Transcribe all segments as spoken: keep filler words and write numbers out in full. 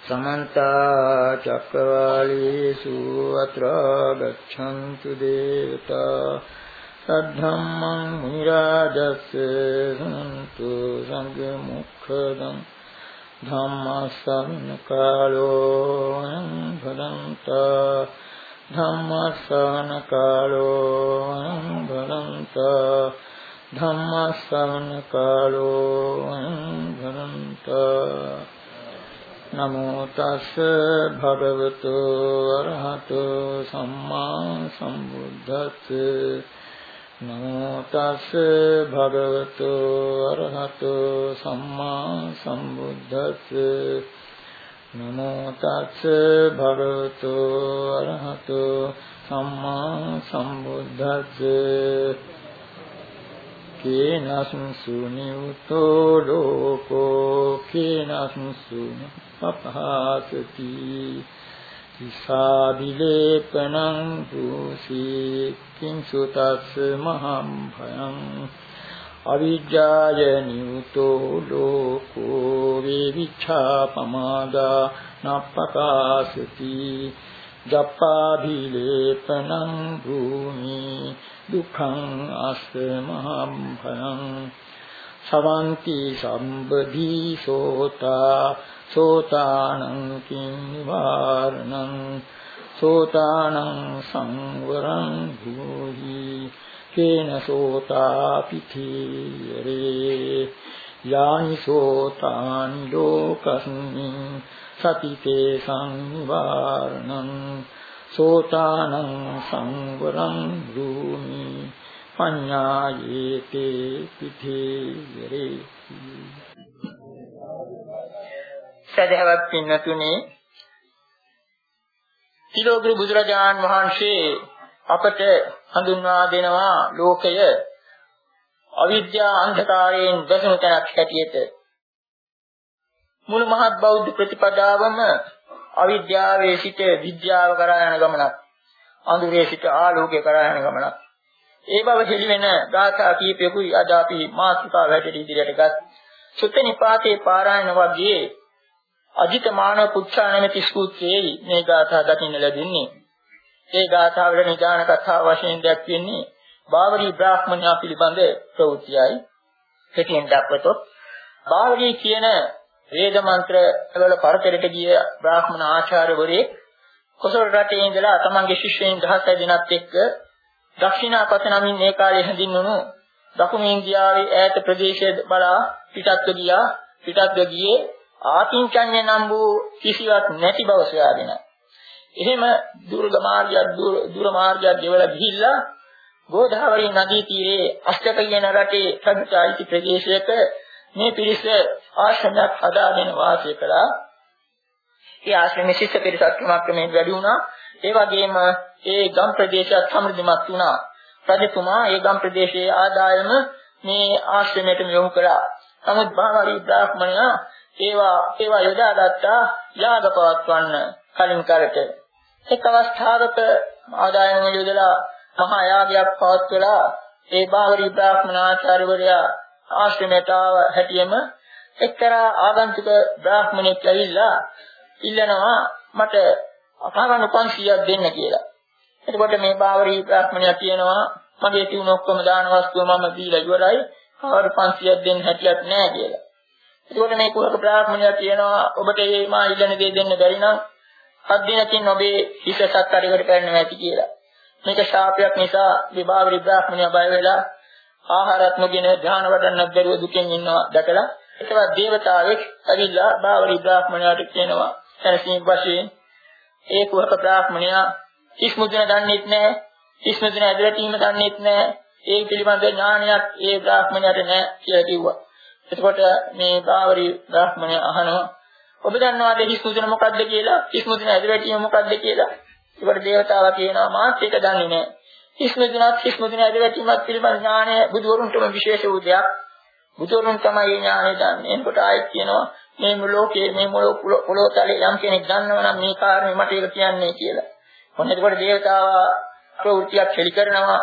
समन्त चक्रवालेषु अत्र गच्छन्तु देवता सद्धम्मं मुनिराजस्य शृण्वन्तु संघमुखदं धम्मश्रवण कालो अयं भदन्ता धम्मश्रवण कालो अयं भदन्ता धम्मश्रवण कालो अयं भदन्ता नमो तस् भगवतो अरहतो सम्मा सम्बुद्धस्से नमो तस् भगवतो अरहतो सम्मा सम्बुद्धस्से नमो तस् भगवतो अरहतो सम्मा सम्बुद्धस्से केनस्मि नियुतो लोको केनस्मि अपहासति सादिलेपनं भूषि किंसु तस्य महं भयं अविद्याय नियुतो लोको विविच्छापमादा न प्रकाशति जप्पाभिलेपनं भूमि दुःखं अस्य महं भयं सवन्ति सम्बधि सोता सोतानं किं निवारणं सोतानं संवरं भूहि केन सोतापिथीयरे यानि सोतानि लोकस्मिन् सति तेषां निवारणं सोतानं संवरं भूमि पඤ්ඤායේते පිථේයරේ සදහවත් පින්නතුනි තිලෝගිරි බුදුරජාණන් වහන්සේ අපට හඳුන්වා දෙනවා ලෝකය අවිද්‍යා අන්ධකාරයෙන් වැසුණු තැනක් හැටියට මුළු මහත් බෞද්ධ ප්‍රතිපදාවම අවිද්‍යාවේ සිට විද්‍යාව කරා යන ගමනක් අඳුරේ සිට ආලෝකය කරා යන ගමනක් ඒ බව පිළිවෙන ගාථා කීපයකුයි අද අපි මාතෘකාව හැටියට ඉදිරියට ගත් සුත්ත නිපාතේ පාරායන වර්ගයේ අජිත මානව පුච්ඡා නැමැති සූත්‍රයේ මේ ගාථා දකින්න ලැබෙන්නේ ඒ ගාථාවල නිදාන කතා වශයෙන් දැක්වෙන්නේ බාවරි බ්‍රාහ්මණයා පිළිබඳ ප්‍රවෘත්තියයි කෙටියෙන් දක්වතොත් බාවරි කියන වේද මන්ත්‍ර වල පරතරයට ගිය බ්‍රාහ්මණ ආචාර්යවරයෙක් කොසල් රටේ ඉඳලා තමන්ගේ ශිෂ්‍යයන් දහස් දෙනෙක් එක්ක දක්ෂිනාපත නමින් මේ කාලේ හැඳින්වුණු දකුණු ඉන්දියාවේ ඈත ප්‍රදේශයේ බලා පිටත්ව ගියා පිටත්ව ගියේ ආකින්චඤ්ඤ නම් වූ කිසිවක් නැති බව සොයාගෙන එහෙම දුර්ග මාර්ගයක් දුර මාර්ගයක් ගෙවලා ගිහිල්ලා ගෝදාවරි නදී තීරයේ අෂ්ටක කියන රටේ සම්චායිති ප්‍රදේශයක මේ පිරිස ආශ්‍රමයක් හදාගෙන වාසය කළා. ඒ ආශ්‍රමයේ ශිෂ්‍ය පිරිසක් ක්‍රමක්‍රමයෙන් වැඩි වුණා. ඒ වගේම ඒ ගම් ප්‍රදේශයත් සමෘද්ධිමත් වුණා. රජතුමා ඒ ගම් ප්‍රදේශයේ ආදායම මේ ආශ්‍රමයට යොමු කළා. නමුත් බාවරි බ්‍රාහ්මණයා ඒවා ඒවා යොදාගත්තා යාග පවත්වන්න කලින් කරට. එක් අවස්ථාවක ආදායම යොදලා මහා යාගයක් පවත්වලා ඒ බාවරි බ්‍රාහ්මණ ආචාර්යවරයා ආශ්‍රමයට ආව හැටියෙම එක්තරා ආගන්තුක බ්‍රාහ්මණෙක් ඇවිල්ලා ඉල්ලනවා මට අපාරණ පන්සියක් දෙන්න කියලා. එතකොට මේ බාවරි බ්‍රාහ්මණයා කියනවා මගේ තියුණු ඔක්කොම දාන වස්තුව මම දීලා ඉවරයි. කවර පන්සියක් දෙන්න හැටියක් නැහැ කියලා. එතකොට මේ කුලක බ්‍රාහ්මණයා කියනවා ඔබට මේ මා ඉල්ලන දේ දෙන්න බැරි නම් හත් දිනකින් ඔබේ හිත සත්කාරයකට පැනනවා ඇති කියලා. මේක ශාපයක් නිසා මේ බාවරි බ්‍රාහ්මණයා බය වෙලා ආහාරත් නොගෙන ධ්‍යාන වඩන්නත් බැරුව දුකෙන් ඉන්නවා දැකලා ඒකවත් දේවතාවෙක් ඇවිල්ලා බාවරි බ්‍රාහ්මණයාට කියනවා සැනසීම වශයෙන් ඒ කුහක බ්‍රාහ්මණයා කිස්මුදින දන්නේත් නැහැ කිස්මුදින ඇදවැටීම දන්නේත් නැහැ ඒ පිළිබඳ ඥානයක් ඒ බ්‍රාහ්මණයාට නැහැ කියලා කිව්වා. එතකොට මේ බාවරි බ්‍රාහ්මණයා අහනවා ඔබ දන්නවද කිස්මුදින මොකක්ද කියලා කිස්මුදින ඇදවැටීම මොකක්ද කියලා. ඒකට දේවතාවා කියනවා මාත් ඒක දන්නේ නැහැ. කිස්මුදිනත් කිස්මුදින ඇදවැටීමත් පිළිබඳ ඥානය බුදුවරුන්ටම විශේෂ වූ දෙයක්. බුදුවරුන් තමයි මේ ඥානය දන්නේ. එතකොට ආයෙත් කියනවා මේ ලෝකයේ මේ පොළොතලේ යම් කෙනෙක් දන්නවා නම් මේ කාරණේ මට ඒක කියන්නේ කියලා. මොන එතකොට දේවතාවා ප්‍රවෘත්තියක් හෙළි කරනවා.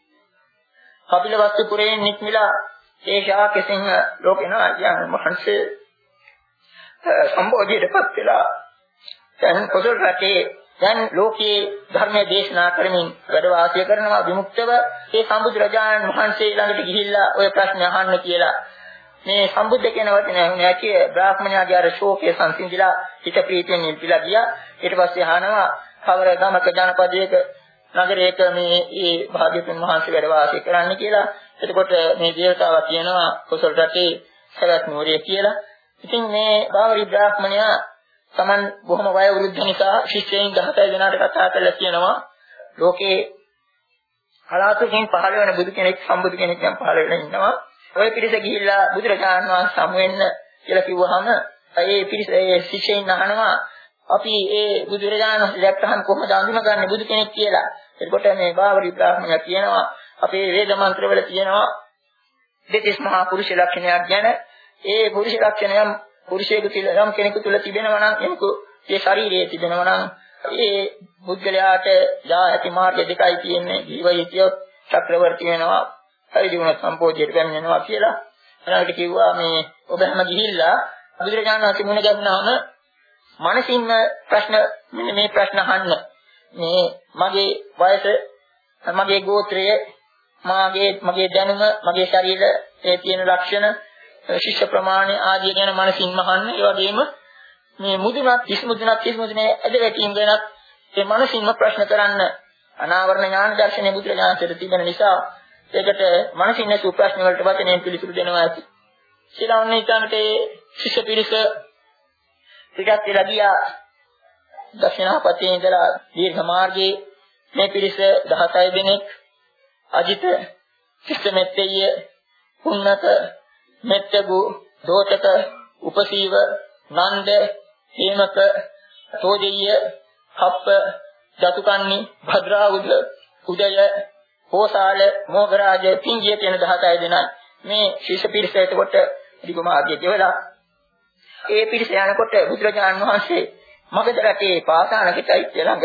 කපිලවස්තු පුරයෙන් නික්මිලා ඒ ශාකසිංහ ලෝකේනා යන මහන්සේ සම්බෝධියටපත් වෙලා දැන් කොසල් රටේ දැන් ලෝකයේ ධර්මයේ දේශනා කරමින් වැඩ වාසය කරනවා විමුක්තව ඒ සම්බුදුරජාණන් වහන්සේ ළඟට ගිහිල්ලා ඔය ප්‍රශ්න අහන්න කියලා මේ සම්බුද්ධ කියන වචනේ නැති බ්‍රාහ්මණයාගේ අර ශෝකයේ සංසිඳිලා හිත ප්‍රීතියෙන් ඉල්පිලා ගියා. ඊට පස්සේ අහනවා කවර ගමක ජනපදයක නගරයක මේ ඒ භාග්‍යතුන් වහන්සේ වැඩ වාසය කරන්න කියලා. එතකොට මේ දේවතාවා කියනවා කොසල් රටේ සරත් නුවරේ කියලා. ඉතින් මේ බාවරි බ්‍රාහ්මණයා Taman බොහොම වය වෘද්ධ නිසා ශිෂ්‍යයන් දහසය දෙනාට කතා කරලා කියනවා ලෝකේ කලාතුරකින් පහළ වෙන බුදු කෙනෙක් සම්බුදු කෙනෙක් දැන් පහළ වෙලා ඉන්නවා. ඔය පිරිස ගිහිල්ලා බුදුරජාණන් වහන්සේ සමු වෙන්න කියලා කිව්වහම ඒ පිරිස ඒ ශිෂ්‍යයන් අහනවා අපි ඒ බුදුරජාණන් වහන්සේ දැක්කහම කොහොමද අඳුනගන්නේ බුදු කෙනෙක් කියලා. එතකොට මේ බාවරි බ්‍රාහ්මණයා කියනවා අපේ වේද මන්ත්‍රවල තියෙනවා දෙතිස් මහා පුරුෂ ලක්ෂණයක් ගැන ඒ පුරුෂ ලක්ෂණයන් පුරුෂයෙකු තුළ යම් කෙනෙකු තුළ තිබෙනවා නම් එමුකේ ශරීරයේ තිබෙනවා නම් ඒ බුද්ධලයාට යා ඇති මාර්ග දෙකයි තියෙන්නේ ජීවිතය චක්‍රවර්ති වෙනවා පරිදිවන සම්පෝධියට පැමිණෙනවා කියලා. එනකට කිව්වා මේ ඔබ හැම ගිහිල්ලා බුදුරජාණන් වහන්සේ මුණ ගැහුණාම මනසින්ම ප්‍රශ්න මෙන්න මේ ප්‍රශ්න අහන්න. මේ මගේ වයස මගේ ගෝත්‍රය මාගේ මගේ දැනුම මගේ ශරීරයේ තියෙන ලක්ෂණ ශිෂ්‍ය ප්‍රමාණය ආදී ගැන මනසින්ම අහන්න. ඒ වගේම මේ මුදුනත් කිස්මුදුනත් කිස්මුදුනේ ඇදවැටීම් ගැනත් ඒ මනසින්ම ප්‍රශ්න කරන්න. අනාවරණ ඥාන දර්ශනයේ බුදුරජාණන්සේට තිබෙන නිසා ඒකට මනසින් නැසු ප්‍රශ්න වලට වචනයෙන් පිළිතුරු දෙනවා ඇති. ශිලාවන්නේ ඊටන්ට ඒ ශිෂ්‍ය පිරිස ටිකක් වෙලා ගියා. දක්ෂිනාපතේ ඉඳලා දීර්ඝ මාර්ගයේ මේ පිරිස දහසය දෙනෙක් අජිත ශිෂ්‍යමෙත්තේය පුන්නක මෙත්තගු දෝතක උපසීව නන්ද හේමක තෝදෙය කප්ප ජතුකන්නි භද්‍රාවුද උදය හෝසාල මොගරාජ පිංගිය කියන දහසය දෙනා මේ ශිෂ්‍ය පිරිස එතකොට දීර්ඝ මාර්ගයේ ගෙවලා ඒ පිරිස යනකොට බුදුරජාණන් වහන්සේ මගධ රටේ පාසානක චෛත්‍ය ළඟ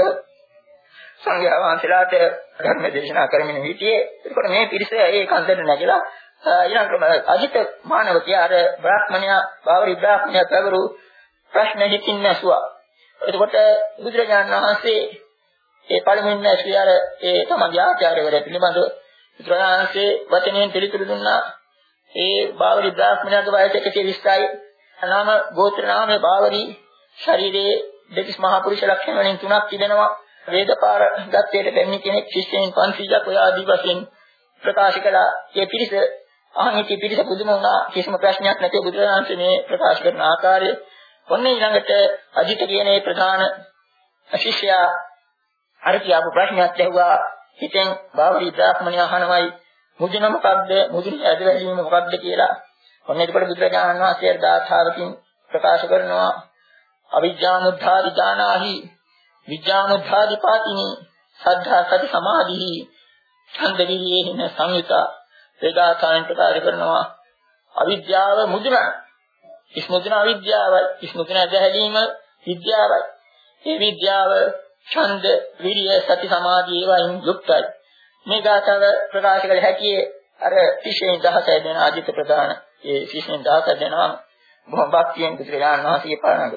සංඝයා වහන්සේලාට ධර්ම දේශනා කරමින් සිටියේ. ඒකට මේ පිරිස ඒ කන්දට නැගලා ඊළඟට අජිත මානවකයා අර බ්‍රාහ්මණයා බාවරි බ්‍රාහ්මණයා කවරු ප්‍රශ්න හිතින් නැසුවා. එතකොට බුදුරජාණන් වහන්සේ ඒ පළමුවෙන් ඇසී අර ඒ තමගේ ආචාර්යවරයා පිළිබඳව බුදුරජාණන් වහන්සේ වචනයෙන් පිළිතුරු දුන්නා. ඒ බාවරි බ්‍රාහ්මණයාගේ වයස එකසිය විස්සයි. නාම ගෝත්‍ර නාමයේ බාවරි ශරීරයේ දෙතිස් මහා පුරුෂ ලක්ෂණ වලින් තුනක් තිබෙනවා. වේදපාර ගත්තේට දෙන්නේ කෙනෙක් ශිෂ්‍යයන් පන්සීයක් ඔය ආදි වශයෙන් ප්‍රකාශ කළා. ඒ පිරිස අහන්නේ පිරිස පුදුම වුණා. කිසිම ප්‍රශ්නයක් නැතිව බුදුරජාණන් මේ ප්‍රකාශ කරන ආකාරය. ඔන්න ඊළඟට අජිත කියන ඒ ප්‍රධාන ශිෂ්‍යයා අර කියපු ප්‍රශ්නයක් ඇහුවා. හිතෙන් බාවරි බ්‍රාහ්මණයා අහනවායි මුදුන මොකක්ද? මුදුන ඇදවැළීම මොකක්ද කියලා. ඔන්න එතකොට බුදුරජාණන් වහන්සේ දාථාවකින් ප්‍රකාශ කරනවා අවිජ්ජානුද්ධාදි ඥානාහි විඥානුද්ධාදි පාතිනි සද්ධා සති සමාධිහි ඡන්ද විරියේන සංයුතා. වේදාසයන් ප්‍රකාශ කරනවා අවිද්‍යාව මුදුන ඉස්මුදුන අවිද්‍යාවයි ඉස්මුදුන ඇදහැලීම විද්‍යාවයි. මේ විද්‍යාව ඡන්ද විරිය සති සමාධි ඒවායින් යුක්තයි. මේ ගාථාව ප්‍රකාශ කළ හැකියේ අර ශිෂ්‍යයන් දහසය දෙන අජිත ප්‍රධාන ඒ ශිෂ්‍යයන් දහසය දෙනවා බොහොම භක්තියෙන් බුදුරජාණන් වහන්සේගේ පාරණග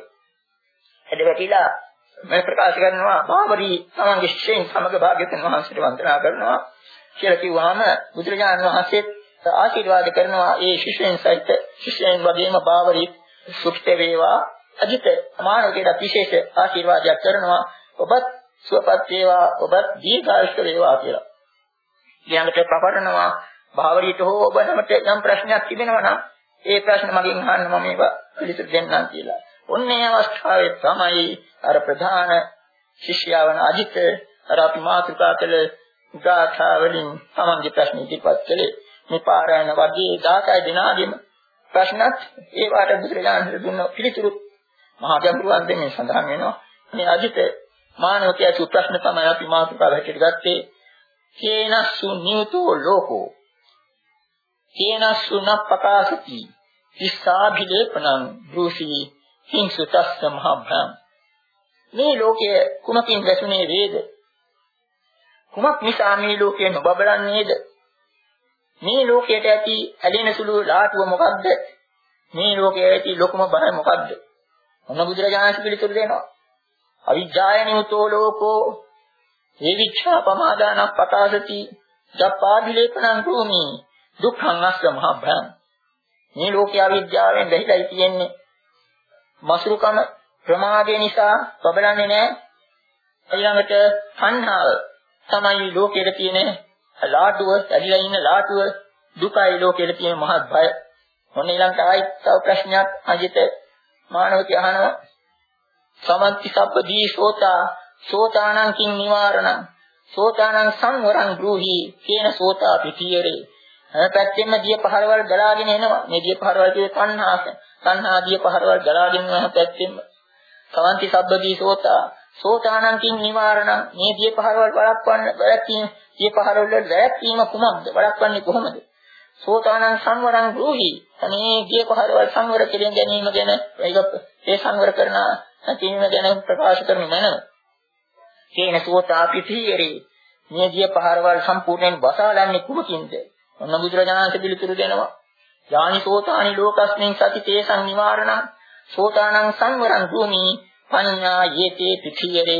එදවැටිලා මේ ප්‍රකාශ කරනවා බාවරි තමන්ගේ ශිෂ්‍යයන් සමග භාග්‍යවතුන් වහන්සේට වන්දනා කරනවා කියලා කිව්වහම බුදුරජාණන් වහන්සේ ආශිර්වාද කරනවා ඒ ශිෂ්‍යයන් සහිත ශිෂ්‍යයන් වගේම බාවරි සුඛිත වේවා අජිත මානවකයට විශේෂ ආශිර්වාදයක් කරනවා ඔබත් සුවපත් වේවා ඔබත් දීර්ඝායුෂ වේවා කියලා. ඊළඟට ප්‍රකටනවා බාවරියට හෝ ඔබ හැමත යම් ප්‍රශ්නයක් තිබෙනවා නම් ඒ ප්‍රශ්න මගෙන් අහන්න මම ඒවා පිළිතුරු දෙන්නම් කියලා. ඔන්නේ අවස්ථාවේ තමයි අර ප්‍රධාන ශිෂ්‍යයා වන අජිත අර අපි මාතෘකා කළ ගාථා වලින් තමන්ගේ ප්‍රශ්න ඉදිරිපත් කළේ. මේ පාරායන වගේ දහසය දෙනාගෙම ප්‍රශ්නත් ඒ වාට බුදුරජාණන් දුන්න පිළිතුරු මහා ගැඹුරුවන් දෙන්නේ සඳහන් වෙනවා. මේ අජිත මානවකයා සු ප්‍රශ්න තමයි අපි මාතෘකාව හැටියට ගත්තේ. කේනස්සු නියුතෝ ලෝකෝ කේනස්සු නප්පකාසති තිස්සාභිලේපනං බ්‍රූසි හිංසුතස්ස මහභ්‍රම්. මේ ලෝකයේ කුමකින් වැසුනේ වේද? කුමක් නිසා මේ ලෝකයේ නොබබලන්නේද? මේ ලෝකයට ඇති ඇලෙන සුළු ලාටුව මොකක්ද? මේ ලෝකයේ ඇති ලොකුම බය මොකක්ද? මොන බුදුරජාණන් පිළිතුරු දෙනවා. අවිජ්ජායනියුතෝ ලෝකෝ හේවිච්ඡා පමාදානක් පතාසති ජප්පාදිලේපනං භූමි දුක්ඛං අස්ස මහ භයං. මේ ලෝකයේ අවිද්‍යාවෙන් බැහැලයි තියෙන්නේ. මසුරුකම ප්‍රමාදය නිසා බබලන්නේ නැහැ. ඊළඟට සංහාව තමයි ලෝකයේ තියෙන ලාටුව, ඇදිලා ඉන්න ලාටුව. දුකයි ලෝකයේ තියෙන මහත් භය. මොන ඊළඟට ආයිත් තව ප්‍රශ්නයක් අජිත මානවකී අහනවා. සමන්ති සබ්බදී සෝතා සෝතානං කිං නිවාරණං සෝතානං සංවරං ගෘහි කේන සෝතා පිටියරේ. හැම පැත්තෙම දිය පහරවල් ගලාගෙන එනවා. මේ දිය පහරවල් කියේ තණ්හාස. තණ්හා දිය පහරවල් ගලාගෙන යන හැම පැත්තෙම. සමන්ති සබ්බදී සෝතා සෝතානං කිං නිවාරණං. මේ දිය පහරවල් වළක්වන්න වැළැක්වීම දිය පහරවල් වල වැළැක්වීම කුමක්ද? වළක්වන්නේ කොහොමද? සෝතානං සංවරං ගෘහි. අනේ දිය පහරවල් සංවර කෙරෙන් ගැනීම ගැන ඒක ඒ සංවර කරන තීන ගැන ප්‍රකාශ කරන මනම. කේන සෝතා පිටියරේ. මේ දිය පහරවල් සම්පූර්ණයෙන් වසාලන්නේ කුමකින්ද? ඔන්න බුදුරජාණන් පිළිතුරු දෙනවා. යානි සෝතානි ලෝකස්මින් සති තේසං නිවාරණං සෝතානං සංවරං භූමි පඤ්ඤා යේතේ පිටියරේ.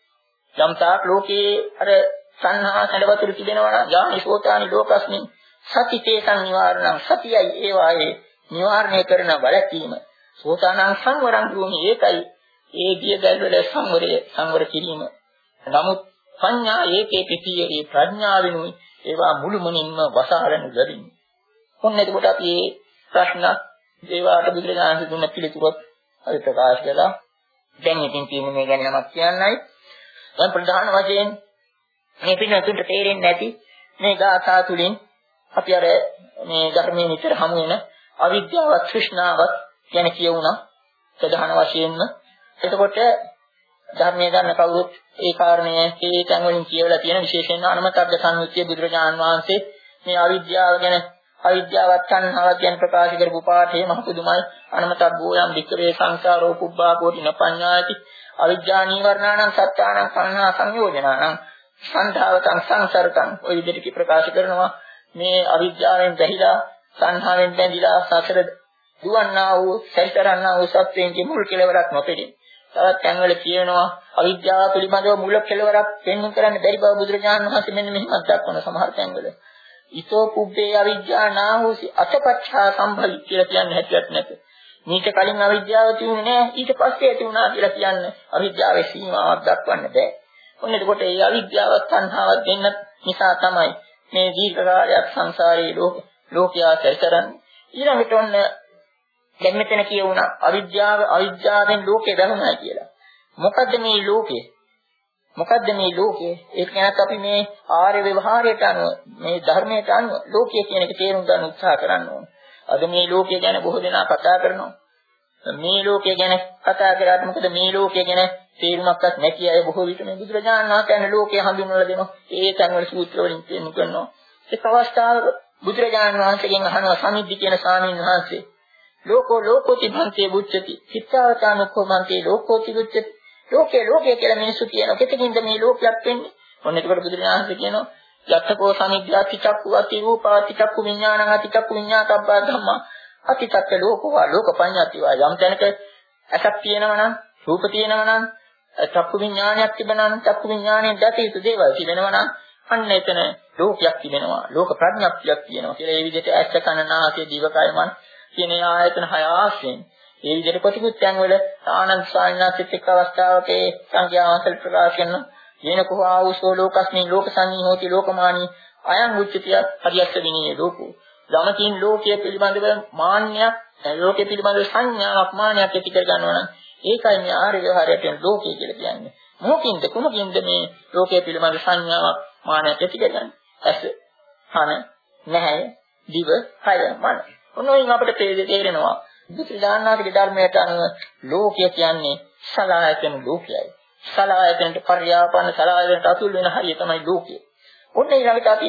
යම්තාක් ලෝකේ අර සංහා සැඩවතුරු තිබෙනවා නම් යානි සෝතානි ලෝකස්මින් සති තේසං නිවාරණං සතියයි ඒවායේ නිවාරණය කරන බලකීම සෝතානං සංවරං භූමි ඒකයි ඒ දිය දැල්වල සංවරය සංවර කිරීම. නමුත් පඤ්ඤා ඒකේ පිටියේ ප්‍රඥාවෙනුයි ඒවා මුළුමනින්ම වසහලනු ලැබින්නේ. ඔන්න එතකොට අපි මේ ප්‍රශ්න ඒවාට බුදුරජාණන් දුන්න පිළිතුරත් අපි ප්‍රකාශ කළා. දැන් ඉතින් තියෙන මේ ගැන නමක් කියන්නයි. දැන් ප්‍රධාන වශයෙන් මේ පින්නතුන්ට තේරෙන්නේ නැති මේ ගාථා තුලින් අපි අර මේ ධර්මයේ නිතර හමු වෙන අවිද්‍යාවත් තෘෂ්ණාවත් ගැන කියුණා ප්‍රධාන වශයෙන්ම. එතකොට ධර්මයේ ගන්න කවුරුත් ඒ කාරණය ඒ තැන් වලින් කියවලා තියෙන විශේෂයෙන්ම අනුමතග්ග සංයුත්තේ බුදුරජාණන් වහන්සේ මේ අවිද්‍යාව ගැන අවිද්‍යාවත් තණ්හාවත් ගැන ප්‍රකාශ කරපු පාඨයේ මහ පුදුමයි. අනුමතග්ගෝ යම් වික්‍රේ සංසාරෝ පුබ්බා කෝටි නපඤ්ඤාති අවිද්‍යා නීවරණානං සත්‍යානං සංහා සංයෝජනානං සංධාවතං සංසරතං ඔය විදිහට ප්‍රකාශ කරනවා. මේ අවිද්‍යාවෙන් බැහැලා සංහාවෙන් බැඳිලා සසර දුවන්නා වූ සැරිසරන්නා වූ සත්‍යයේ මුල් කෙලවරක් නොපෙනේ. තවත් තැන්වල කියනවා අවිද්‍යාව පිළිබඳව මුල කෙලවරක් පෙන්වන්න කරන්න බැරි බව බුදුරජාණන් වහන්සේ මෙන්න මෙහෙමත් දක්වන සමහර තැන්වල. ඊතෝ පුබ්බේ අවිද්‍යා නාහෝසි අතපච්ඡා සම්භවි කියලා කියන්නේ හැටියක් නැත. මේක කලින් අවිද්‍යාව තියුනේ නැහැ ඊට පස්සේ ඇති වුණා කියලා කියන්නේ අවිද්‍යාවේ සීමාවක් දක්වන්න බෑ. ඔන්න එතකොට මේ අවිද්‍යාවත් තණ්හාවත් දෙන්න නිසා තමයි මේ දීර්ඝ කාලයක් සංසාරයේ ලෝක ලෝකයා සැරිසරන්නේ. ඊළඟට ඔන්න දැන් මෙතන කියුණා අවිද්‍යාව අවිද්‍යාවෙන් ලෝකේ දැනුණා කියලා. මොකද්ද මේ ලෝකේ? මොකද්ද මේ ලෝකේ? ඒක ගැනත් අපි මේ ආර්ය ව්‍යවහාරයට අනුව මේ ධර්මයට අනුව ලෝකය කියන එක තේරුම් ගන්න උත්සාහ කරන්න ඕනේ. අද මේ ලෝකය ගැන බොහෝ දෙනා කතා කරනවා. මේ ලෝකය ගැන කතා කරාට මොකද මේ ලෝකය ගැන තේරුමක්වත් නැති අය බොහෝ විට මේ බුදුරජාණන් වහන්සේ ලෝකය හඳුන්වලා දෙනවා. ඒ තැන්වල සූත්‍ර වලින් තේරුම් ගන්නවා. ඒ අවස්ථාවක බුදුරජාණන් වහන්සේගෙන් අහනවා සමිද්ධි කියන ස්වාමීන් වහන්සේ ලෝකෝ ලෝකෝති භන්තේ බුච්චති චිත්තාවතානකෝ භන්තේ ලෝකෝති බුච්චති ලෝකේ ලෝකේ කියලා මිනිස්සු කියනවා කෙතකින්ද මේ ලෝකයක් වෙන්නේ. ඔන්න ඒකට බුදුරජාණන් කියනවා යත්තකෝ සමිද්ධාති චක්කු අති රූපාති චක්කු විඥානං අති චක්කු විඥාතබ්බා ධම්මා අති චක්ක ලෝකවා ලෝකපඤ්ඤාතිවා. යම් තැනක ඇසක් තියෙනවා නම් රූප තියෙනවා නම් චක්කු විඥානයක් තිබෙනවා නම් චක්කු විඥාණයෙන් දැක යුතු දේවල් තිබෙනවා නම් අන්න එතන ලෝකයක් තිබෙනවා ලෝක ප්‍රඥප්තියක් තියෙනවා කියලා. ඒ විදිහට ඇස කන නාසය දිවකය මන කියන ආයතන හය ආශ්‍රයෙන් ඒ විදිහට ප්‍රතිකුත්යන් වල ආනන්ද සායනාසිත එක් අවස්ථාවක ඒ සංඛ්‍යාවන්තල් ප්‍රකාශ කරන යේනකෝ ආවුසෝ ලෝකස්මින් ලෝකසන්නී හෝති ලෝකමානී අයං උච්චතිය හරියස්ස විනී ලෝකෝ. ළමකින් ලෝකයේ පිළිබඳව මාන්නයක් ලෝකයේ පිළිබඳව සංඥාවක් මාන්නයක් ඇති කර ගන්නවා නම් ඒකයි මේ ආර්ය ව්‍යවහාරයට ලෝකය කියලා කියන්නේ. මොකින්ද කොමකින්ද මේ ලෝකයේ පිළිබඳව සංඥාවක් මාන්නයක් ඇති කරගන්නේ? ඇස, කන, නැහැ, දිව, කය, මන. ඔන්නෝයින් අපිට තේරෙනවා බුදුදානනාගේ ධර්මයට අනුව ලෝකය කියන්නේ සලආයතන ලෝකයයි. සලආයතනට පර්යාපන්න සලආයතනට අතුල් වෙන හරිය තමයි ලෝකය. ඔන්න ඊළඟට අපි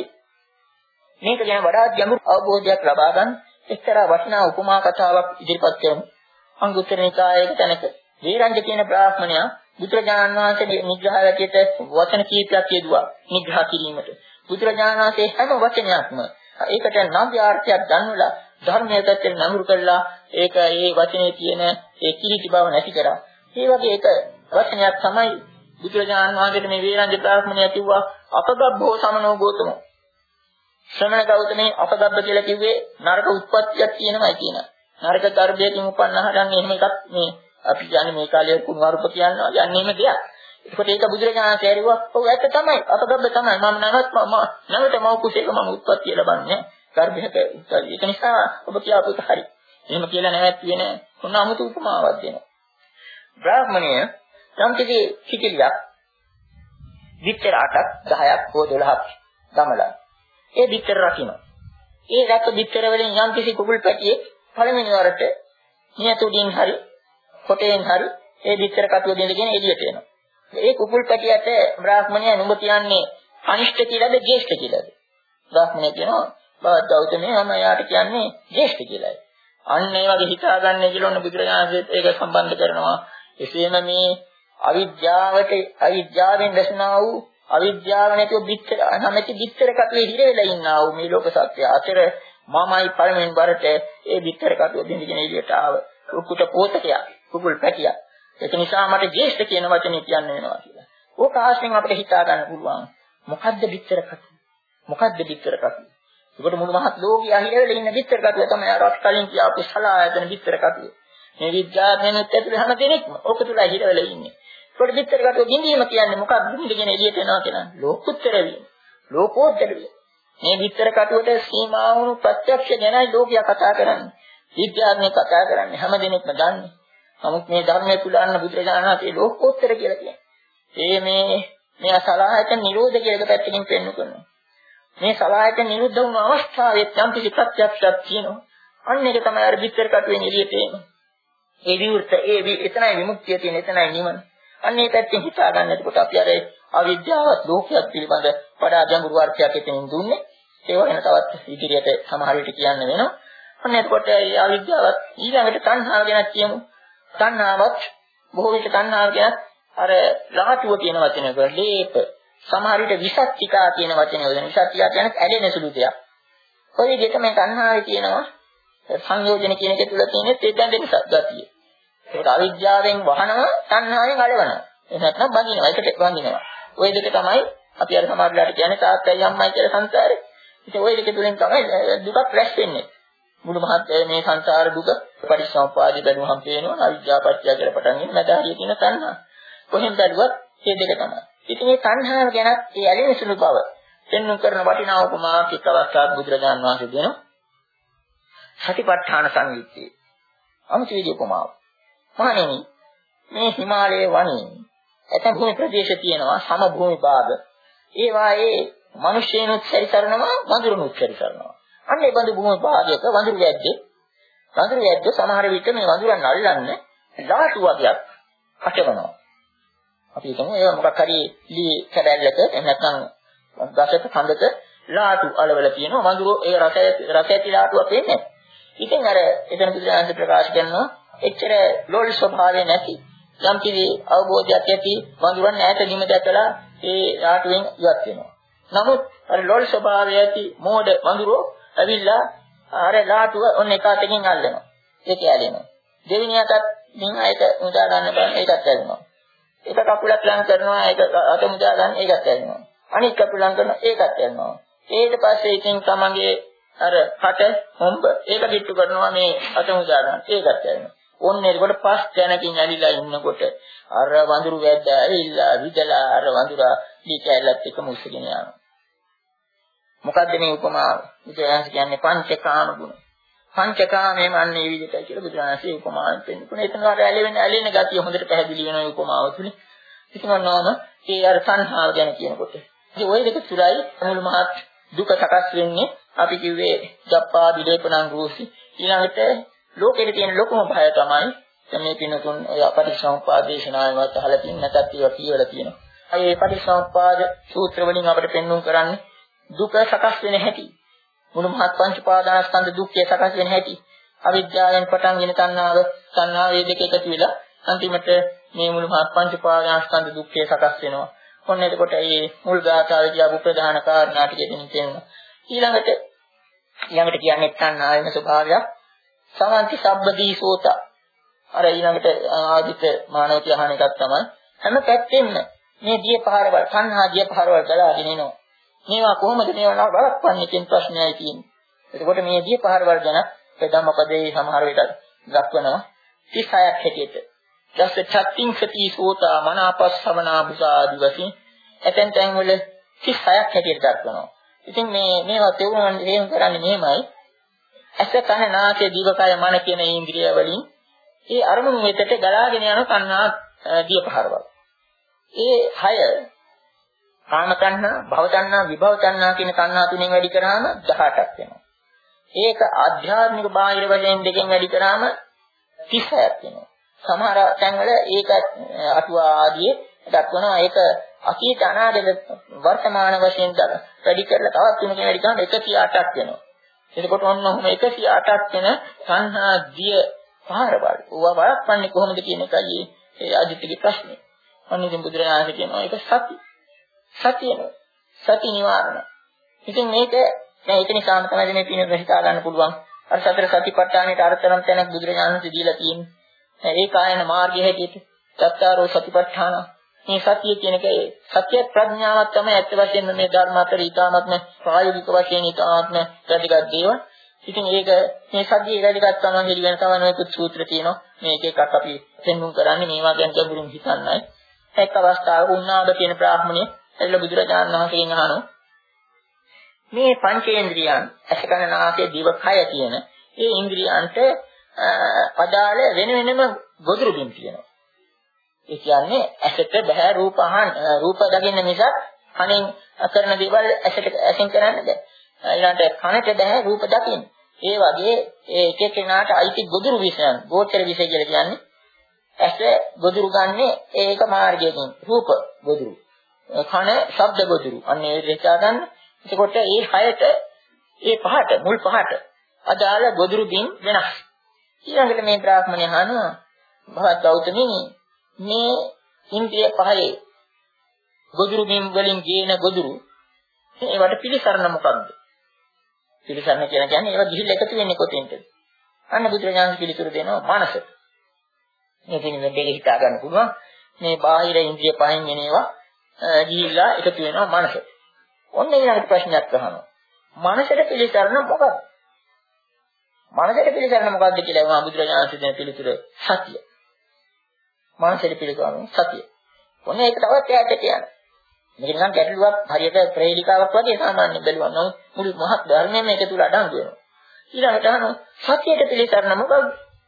මේක ගැන වඩා ගැඹුරු අවබෝධයක් ලබා ගන්න එක්තරා වටිනා උපමා කතාවක් ඉදිරිපත් කරමු. අංගුත්තර නිකායේ තැනක වේරංජ කියන බ්‍රාහ්මණයා බුදුරජාණන් වහන්සේගේ නිග්‍රහයට වචන කීපයක් යෙදුවා නිග්‍රහ කිරීමට. බුදුරජාණන් වහන්සේ හැම වචනයක්ම ඒකට නව්‍ය අර්ථයක් ගන්නවලා ධර්මයේ පැත්තට නඟුරු කරලා ඒක ඒ වචනේ තියෙන ඒ කිලිටි බව නැති කරා. ඒ වගේ ඒක වචනයක් තමයි බුදුරජාණන් වහන්සේට මේ වේරංජ බ්‍රාහ්මණයා කිව්වා අපගබ්බෝ සමනෝ ගෝතමෝ. ශ්‍රමණ ගෞතමේ අපගබ්බ කියලා කිව්වේ නරක උත්පත්තියක් කියනවායි කියන. නරක ධර්මයෙන් උපන්නහරන් එහෙම එකක් මේ අපි කියන්නේ මේ කාලේ කුණාරුප කියනවා යන්නේ එහෙම දෙයක්. ඒකට ඒක බුදුරජාණන් තේරුවා ඔව් ඇත්ත තමයි අපගබ්බ තමයි මම නැවත් නැවත මව කුසේක මම උත්පත්තිය ලබන්නේ ගර්භයක උත්පත්තිය. ඒක නිසා ඔබ කියාපුත් හරි. එහෙම කියලා නැවැත්තුවේ නෑ. මොන අමුතු උපමාවක් දෙනවා. බ්‍රාහ්මණය යම් කිසි කිකිලියක් විතර අටක් දහයක් හෝ දොළහක් ගමලා ඒ විතර රකින්න. ඒ රැක විතර වලින් යම් කිසි කුකුල් පැටියෙක් පළවෙනි වරට නියතුඩින් හරි කොටෙන් හරි ඒ විතර කටුව දෙඳගෙන එළියට එනවා. ඒ කුකුල් පැටියට බ්‍රාහ්මණය නුඹ කියන්නේ අනිෂ්ඨ කියලාද ජේෂ්ඨ කියලාද? බ්‍රාහ්මණය කියනවා බවත් ගෞතමේ මම යාට කියන්නේ ජේෂ්ඨ කියලායි. අන්න ඒ වගේ හිතාගන්නේ කියලා ඔන්න බුදුරජාණන් ඒක සම්බන්ධ කරනවා. එසේම මේ අවිද්‍යාවට අවිද්‍යාවෙන් දැසනා වූ අවිද්‍යාව නැතිව පිටර නැමැති පිටර කටුවේ හිර වෙලා ඉන්නා වූ මේ ලෝක සත්‍ය අතර මමයි පළවෙනි වරට ඒ පිටර කටුව බින්දගෙන එළියට ආව කුකුට පෝතකයා කුකුල් පැටියා. ඒක නිසා මට ජේෂ්ඨ කියන වචනේ කියන්න වෙනවා කියලා. ඕක ආශ්‍රයෙන් අපිට හිතා ගන්න පුළුවන්. මොකද්ද පිටර කටුව? මොකද්ද පිටර කටුව? ඒකට මුළු මහත් ලෝකයා හිර වෙලා ඉන්න පිටර කටුව තමයි අර අපි කලින් කියාපු සලායතන පිටර කටුව. මේ විද්‍යාඥයන්ත් ඇතුළේ හැම දෙනෙක්ම ඕක තුල හිර වෙලා ඉන්නේ. ඒකට පිටර කටුව බින්දීම කියන්නේ මොකක්ද? බින්දගෙන එළියට එනවා කියලා. ලෝකුත්තර වීම. ලෝකෝත්තර වීම. මේ පිටර කටුවට සීමා වුණු ප්‍රත්‍යක්ෂ ගැනයි ලෝකයා කතා කරන්නේ. විද්‍යාඥයෝ කතා කරන්නේ හැම දෙනෙක්ම දන්නේ. නමුත් මේ ධර්මයේ තුල අන්න බුදුරජාණන් වහන්සේ ලෝකෝත්තර කියලා කියන්නේ. ඒ මේ මේ සලායතන නිරෝධ කියලා එක පැත්තකින් පෙන්වු කරනවා. මේ සලායතන නිරුද්ධ වුණු අවස්ථාවේ යම් කිසි ප්‍රත්‍යක්ෂයක් තියෙනවා. අන්න ඒක තමයි අර පිටර කටුවෙන් එළියට එන්නේ. ඒ විවෘත ඒ එතනයි විමුක්තිය තියෙන එතනයි නිවන. අන්න ඒ පැත්තෙන් හිතා ගන්න. එතකොට අපි අර අවිද්‍යාවත් ලෝකයක් පිළිබඳ වඩා ගැඹුරු අර්ථයක් එතනින් දුන්නේ. ඒ වගේම තවත් ඉදිරියට සමහර විට කියන්න වෙනවා. අන්න එතකොට මේ අවිද්‍යාවත් ඊළඟට තණ්හාව ගැන කියමු. තණ්හාවත් බොහෝ විට තණ්හාව ගැන අර ලාටුව කියන වචනය වල ලේප සමහර විට විසත්තිකා කියන වචනය වල විසත්තිකා කියන්නේ ඇලෙන සුළු දෙයක්. ඔය විදිහට මේ තණ්හාවේ කියනවා සංයෝජන කියන එක තුල තියෙන ඒ දැඳෙන ගතිය. ඒකට අවිද්‍යාවෙන් වහනවා තණ්හාවෙන් අලවනවා. එහෙම නැත්නම් බඳිනවා. ඒකට බඳිනවා. ওই දෙක තමයි අපි අර සමාජලාට කියන්නේ තාත්තයි අම්මයි කියලා සංසාරේ. ඉතින් ওই දෙක තුලින් තමයි දුකක් රැස් වෙන්නේ. මුළු මහත් මේ සංසාර දුක පරිසම්පාදි බැලුවහම පේනවා අවිද්‍යාව පත්‍ය කියලා පටන් ගන්න මැදහරිය තියෙන තණ්හා. කොහෙන් බැලුවත් මේ දෙක තමයි. ඉතින් මේ තණ්හාව ගැන ඒ ඇලෙන සුළු බව පෙන්වන කරන වටිනා උපමාවක් එක් අවස්ථාවක් බුදුරජාණන් වහන්සේ දෙනවා. සතිපට්ඨාන සංයුත්තේ අමුතු විදිහේ උපමාවක්. මහණෙනි මේ හිමාලයේ වනේ ඇතැම් භූමි ප්‍රදේශ තියෙනවා සම භූමි භාග. ඒ වායේ මිනිස්සුනුත් සැරිසරනවා වඳුරුනුත් සැරිසරනවා. අන්න ඒ බඳු භූමි භාගයක වඳුරු වැද්දේ වඳුරු වැද්ද සමහර විට මේ වඳුරන් අල්ලන්න ලාටු වගේක් අටවනවා. අපි හිතමු ඒ මොකක් හරි ලී කැඩැල්ලක එහෙම නැත්නම් ගසක කඳක ලාටු අලවල තියෙනවා වඳුරෝ ඒ රස රස ඇති ලාටුවක් වෙන්නේ. ඉතින් අර එතන බුදුරජාණන් ප්‍රකාශ කරනවා එච්චර ලෝල් ස්වභාවය නැති යම් කිසි අවබෝධයක් ඇති වඳුරන් ඈතදීම දැකලා ඒ ලාටුවෙන් ඉවත් වෙනවා. නමුත් අර ලෝල් ස්වභාවය ඇති මෝඩ වඳුරෝ ඇවිල්ලා අර ලාටුව ඔන්න එකතකින් අල්ලනවා. ඒක ඇලෙනවා. දෙවෙනි අතත් මින් ඒක මුදා ගන්න බෑ ඒකත් ඇලෙනවා. එක කකුලක් ලං කරනවා ඒක අත මුදා ගන්න ඒකත් ඇලෙනවා. අනිත් කකුල ලං කරනවා ඒකත් ඇලෙනවා. ඊට පස්සේ ඉතින් තමන්ගේ අර කට හොම්බ ඒක පිටු කරනවා මේ අත මුදා ගන්න ඒකත් ඇලෙනවා. ඔන්න ඒකට පස් දැනකින් ඇලිලා ඉන්නකොට අර වඳුරු වැද්ද ඇවිල්ලා විදලා අර වඳුරා දී කැලලත් එක මුස්සගෙන යනවා. මොකද්ද මේ උපමාව? බුදුරජාණන් කියන්නේ පංචකාම ගුණ. පංචකාමයේ මන්නේ විදිහටයි කියලා බුදුරජාණන්සේ උපමාවෙන් පෙන්නනවා. එතන අර ඇලෙන ඇලෙන ගතිය හොඳට පැහැදිලි වෙනවා උපමාව තුලින්. ඉතින් මොනවාම ඒ අර සංහාව ගැන කියනකොට. ඉතින් ওই දෙක තුලයි මුළු මහත් දුක සකස් වෙන්නේ. අපි කිව්වේ ජප්පා විලේපණං රූසි. ඊළඟට ලෝකෙට තියෙන ලොකුම භය තමයි මේ පිනතුන් ඔය පටිච්චසමුප්පාදේශනාවවත් අහලා තියෙන නැත්නම් ඒවා කියවලා තියෙනවා. අය මේ පටිච්චසමුප්පාද සූත්‍ර වලින් අපිට පෙන්වුම් කරන්නේ දුක සකස් වෙන හැටි. මුළු මහත් පංච පාදානස්කන්ධ දුක්ඛය සකස් වෙන හැටි. අවිද්‍යාවෙන් පටන් ගෙන තණ්හාව, තණ්හාව මේ දෙක එකතු වෙලා අන්තිමට මේ මුළු මහත් පංච පාදානස්කන්ධ දුක්ඛය සකස් වෙනවා. ඔන්න එතකොට මේ මුල් ගාථාවේ කියපු ප්‍රධාන කාරණා ටික දෙන්න තියෙනවා. ඊළඟට ඊළඟට කියන්නේ තණ්හාවෙන ස්වභාවයක්. සමන්ති සබ්බදී සෝත අර ඊළඟට ආදිත මානවකී අහන එකක් තමයි හැම පැත්තෙම මේ දිය පහරවල් සංහා දිය පහරවල් ගලාගෙන එනවා. මේවා කොහොමද මේවා බලපන්නේ කියන ප්‍රශ්නයයි තියෙන්නේ. එතකොට මේ දිය පහරවල් ගැන ධම්මපදයේ සමහර විට දක්වනවා තිස් හයක් හැටියට. දැස්ස චත්තිං සති සෝතා මනාපස්සවනා බුසාදි වශයෙන් එතෙන් තැන් වල තිස් හයක් හැටියට දක්වනවා. ඉතින් මේ මේවා තේරුම් ගන්න කරන්නේ මෙහෙමයි. ඇස කන නාසය දිවකය මන කියන ඉන්ද්‍රිය වලින් ඒ අරමුණු වෙතට ගලාගෙන යන සංහා දිය පහරවල්. ඒ හය කාම තණ්හා, භව තණ්හා, විභව තණ්හා කියන තණ්හා තුනෙන් වැඩි කරාම දහඅටක් වෙනවා. ඒක ආධ්‍යාත්මික බාහිර වශයෙන් දෙකෙන් වැඩි කරාම තිස් හයක් වෙනවා. සමහර තැන්වල ඒක අටුවා ආදී දක්වනවා ඒක අතීත අනාගත වර්තමාන වශයෙන් වැඩි කරලා තවත් තුනකින් වැඩි කරාම එකසිය අටක් වෙනවා. එතකොට ඔන්න ඔහොම එකසිය අටක් වෙන සංහා දිය පහරවල්. ඕවා වළක්වන්නේ කොහොමද කියන එකයි ඒ අදිටිගේ ප්‍රශ්නේ. අන්න ඉතින් බුදුරජාණන් කියනවා ඒක සති. සතියම සති නිවාරණ. ඉතින් මේක දැන් ඒක නිසාම තමයි මේ පින හිතා ගන්න පුළුවන්. අර සතර සතිපට්ඨානෙට අර්ථනම් තැනක් බුදුරජාණන් දීලා තියෙන්නේ. ඒ කායන මාර්ගය හැටියට චත්තාරෝ සතිපට්ඨාන. මේ සතිය කියන එක සත්‍ය ප්‍රඥාවක් තමයි ඇත්ත වශයෙන්ම මේ ධර්ම අතර ඊටාත්ම ප්‍රායෝගික වශයෙන් ඊටාත්ම වැදගත් දේවල්. ඉතින් ඒක මේ සතියේ වැදගත් තමයි හෙලි වෙන තමයි නොයෙකුත් සූත්‍ර තියෙනවා. මේක එකක් අපි පෙන්වුම් කරන්නේ මේවා ගැන ගැඹුරින් හිතන්නයි. එක් අවස්ථාවක උන්නාද කියන බ්‍රාහ්මණය එළ බුදුරජාණන් වහන්සේගෙන් අහනවා මේ පංචේන්ද්‍රියන් අසකන නාසය දිව කය කියන ඒ ඉන්ද්‍රියන්ට අදාළ වෙන වෙනම ගොදුරු බිම් තියෙනවා. ඒ කියන්නේ ඇසට බහැ රූප අහන් රූප දකින්න මිසක් කනෙන් කරන දේවල් ඇසට ඇසෙන් කරන්නේ නැහැ. ඊළඟට කනට බහැ රූප දකින්න. ඒ වගේ ඒ එක එක්කෙනාට අයිති ගොදුරු විෂයන් ගෝචර විෂය කියලා කියන්නේ ඇස ගොදුරු ගන්නේ ඒක මාර්ගයෙන් රූප ගොදුරු. කන ශබ්ද ගොදුරු. අන්න ඒ දෙකා ගන්න. එතකොට මේ හයට ඒ පහට මුල් පහට අදාළ ගොදුරු බිම් වෙනස්. ඊළඟට මේ බ්‍රාහ්මණය අහනවා මහත් ගෞතමී මේ ඉන්ද්‍රිය පහේ ගොදුරු බිම් වලින් ගේන ගොදුරු ඒවට පිළිසරණ මොකක්ද? පිළිසරණ කියන කියන්නේ ඒවා ගිහිල්ලා එකතු වෙන්නේ කොතෙන්ද? අන්න බුදුරජාණන් පිළිතුරු දෙනවා මනසට. මේකෙන් දෙක හිතා ගන්න පුළුවන්. මේ බාහිර ඉන්ද්‍රිය පහෙන් එන ඒවා ගිහිල්ලා එකතු වෙනවා මනසට. ඔන්න ඊළඟට ප්‍රශ්නයක් අහනවා. මනසට පිළිසරණ මොකක්ද? මනසට පිළිසරණ මොකක්ද කියලා වහා බුදුරජාණන් දෙන පිළිතුර සතිය. මනසට පිළිසරණ සතිය. ඔන්න ඒක තවත් ඈතට යනවා. මේක නිකන් ගැටලුවක් හරියට ප්‍රේලිකාවක් වගේ සාමාන්‍ය බැලුවා නම් මුළු මහත් ධර්මයෙන් මේක තුල අඩංගු වෙනවා. ඊළඟට අහනවා සතියට පිළිසරණ මොකක්ද?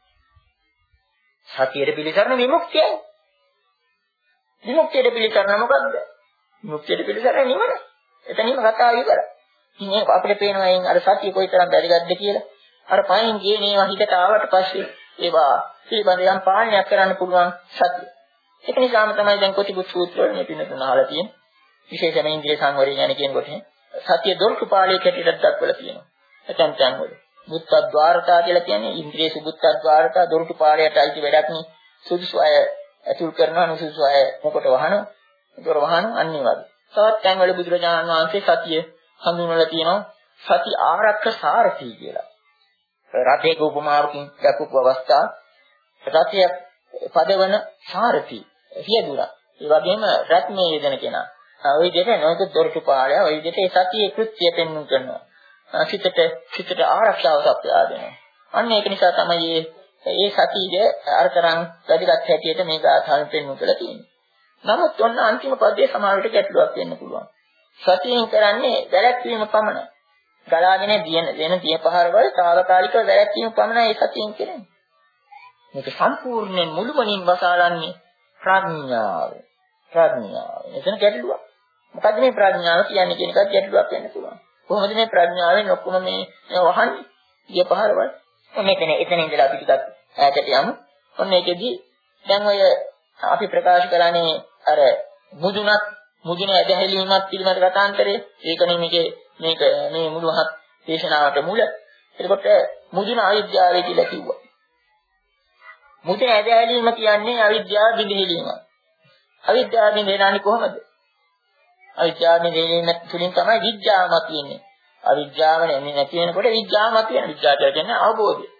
සතියට පිළිසරණ විමුක්තියයි. විමුක්තියට පිළිසරණ මොකක්ද? විමුක්තියට පිළිසරණ නිවන. එතනින්ම කතාව ඉවරයි. ඉතින් අපිට පේනවා එයින් අර සතිය කොයිතරම් වැදගත්ද කියලා. අර පයින් ගියේ මේවා හිතට ආවට පස්සේ ඒවා පිළිබඳව යම් පාලනයක් කරන්න පුළුවන් සතිය. ඒක නිසාම තමයි දැන් කොටිපුත් සූත්‍රවල මේ පින්නතුන අහලා තියෙන්නේ. විශේෂයෙන්ම ඉන්ද්‍රිය සංවරය ගැන කියනකොට සතිය දොරටුපාලයේ කැටියට දක්වලා තියෙනවා. එතෙන් තැන් වල බුද්ධද්වාරතා කියලා කියන්නේ ඉන්ද්‍රිය සුබුද්ධද්වාරතා දොරටුපාලයට අයිති වැඩක් නේ. සුදුසු අය ඇතුල් කරනවා නුසුදුසු අය මොකට වහනවා. දොර වහනවා අන්න ඒ වගේ. තවත් තැන් වල බුදුරජාණන් වහන්සේ සතිය හඳුන්වලා තියෙනවා සති ආරක්ෂක සාරථී කියලා. රථයක උපමාවකින් දක්වපු අවස්ථා රථය පදවන සාරථී සියදුරා. ඒ වගේම රත්මයේ යෙදෙන කෙනා. ওই දෙක නොයෙක් දොරටුපාලය ওই දෙක ඒ සතියේ කෘත්‍ය පෙන්වන්න කරනවා. සිතට සිතට ආරක්ෂාව සපයා දෙනවා. අන්න ඒක නිසා තමයි මේ සතියේ අර්ථරං වැඩිගත් හැටියට මේක ආධාරයෙන් පෙන්වන්න කියලා තියෙන්නේ. නමුත් ඔන්න අන්තිම පදයේ සමාවෙට ගැටලුවක් වෙන්න පුළුවන්. සතියෙන් කරන්නේ වැළැක්වීම පමණයි. ගලාගෙන දින දෙන දිය පහරවල් తాවකාලිකව වැළැක්වීම පමණයි සතියෙන් කරන්නේ. මේක සම්පූර්ණයෙන් මුළුමනින් වසාලන්නේ ප්‍රඥාව. ප්‍රඥාව. එතන ගැටලුවක්. මොකද මේ ප්‍රඥාව කියන්නේ කියන එකත් ගැටලුවක් වෙන්න පුළුවන්. කොහොමද මේ ප්‍රඥාවෙන් ඔක්කොම මේ වහන්නේ? දිය පහරවල්. ඔන්න එතන එතන ඉඳලා අපි ටිකක් ඈතට යමු. ඔන්න ඒකෙදි දැන් ඔය අපි ප්‍රකාශ කරන්නේ අර මුදුනක් මුදුන ඇදහිලීමක් පිළිබඳ කතාන්තරය. ඒකනේ මේකේ මේක මේ මුළු හත් දේශනාවට මුල. එතකොට මුදුන අවිද්‍යාවයි කියලා කිව්වා. මුදුන ඇදහිලීම කියන්නේ අවිද්‍යාව බිඳීලීම. අවිද්‍යාව බිඳෙනන්නේ කොහොමද? අවිද්‍යාව බිඳීම තුලින් තමයි විද්‍යාවමත් වෙන්නේ. අවිද්‍යාව නැති වෙනකොට විද්‍යාවමත් වෙනවා. විද්‍යාව කියන්නේ අවබෝධය.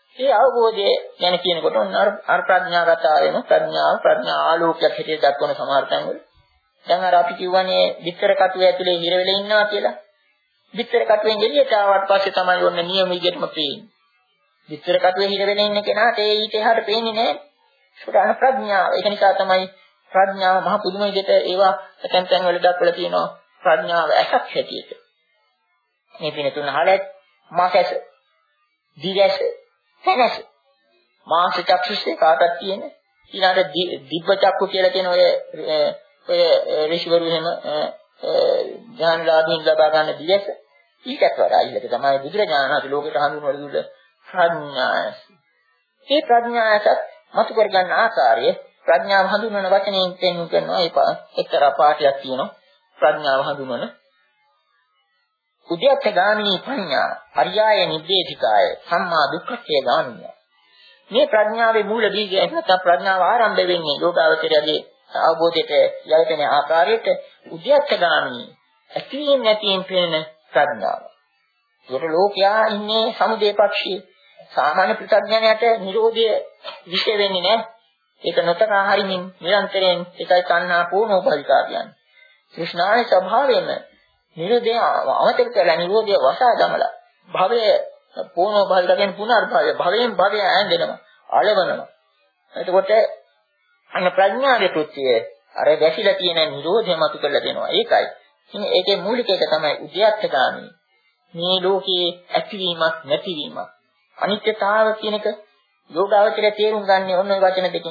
ඒ අවබෝධය ගැන කියනකොට අර ප්‍රඥාගත වෙන ප්‍රඥාව ප්‍රඥා ආලෝකයක් හැටියට දක්වන සමහර තැන්වල දැන් අර අපි කියවනේ විතර කටුව ඇතුලේ හිර වෙලා ඉන්නවා කියලා. විතර කටුවෙන් එළියට ආවට පස්සේ තමයි ඔන්න නියම විදිහටම පේන්නේ. විතර කටුවේ හිර වෙලා ඉන්න කෙනාට ඒ ඊට එහාට පේන්නේ නැහැ. සුදාන ප්‍රඥාව. ඒක නිසා තමයි ප්‍රඥාව මහ පුදුම විදිහට ඒවා තැන් තැන් වල දක්වලා තියෙනවා. ප්‍රඥාව ඇසක් හැටියට. මේ පින තුන හලත් මාසැස, දිවැස, සැනස. මාස චක්ෂුසේ කාටත් තියෙන. ඊළඟට දිබ්බ චක්කු කියලා කියන ඔය ඔය ඍෂිවරු එහෙම ඥානලාභීන් ලබා ගන්න දිවැස. ඊටත් වඩා ඊළඟ තමයි බුදුරජාණන් වහන්සේ ලෝකෙට හඳුන්වලා දුන්න ප්‍රඥාස. මේ ප්‍රඥාස මතු කර ගන්න ආකාරය ප්‍රඥාව හඳුන්වන වචනයෙන් පෙන්වු කරනවා. ඒ එක්තරා පාඨයක් තියෙනවා. ප්‍රඥාව හඳුන්වන උද්‍යත්ත ගාමිනී ප්‍රඥා පරියාය නිබ්බේධිකාය සම්මා දුක්ඛේ ගාමිනිය. මේ ප්‍රඥාවේ මූල බීජය නැත්නම් ප්‍රඥාව ආරම්භ වෙන්නේ යෝගාවචරයේ අවබෝධයට යැවෙන ආකාරයට උද්‍යත්ත ගාමිනී ඇතිවීම නැතිවීම පෙනෙන ප්‍රඥාව. ඒක ලෝකයා ඉන්නේ සමුදේ පක්ෂී සාමාන්‍ය ප්‍රත්‍යඥයට නිරෝධය විශේෂ වෙන්නේ නැහැ. ඒක නොතකා හරිමින් නිරන්තරයෙන් ඒකයි තණ්හා පූර්ණෝපරිකා කියන්නේ. කෘෂ්ණාවේ ස්වභාවයෙන්ම නිරෝධය අමතක කරලා නිරෝධය වසා දමලා භවය පූර්ණෝපරිකා කියන පුනර්භවය භවයෙන් භවය ඈඳෙනවා අලවනවා. එතකොට අන්න ප්‍රඥාවේ කෘත්‍යය අර වැසිලා තියෙන නිරෝධය මතු කරලා දෙනවා. ඒකයි. ඉතින් ඒකේ මූලික එක තමයි උද්‍යත්තගාමී. මේ ලෝකයේ ඇතිවීමක් නැතිවීමක් අනිත්‍යතාව කියන එක යෝගාවචරය තේරුම් ගන්න ඕන ওই වචන දෙකෙන්.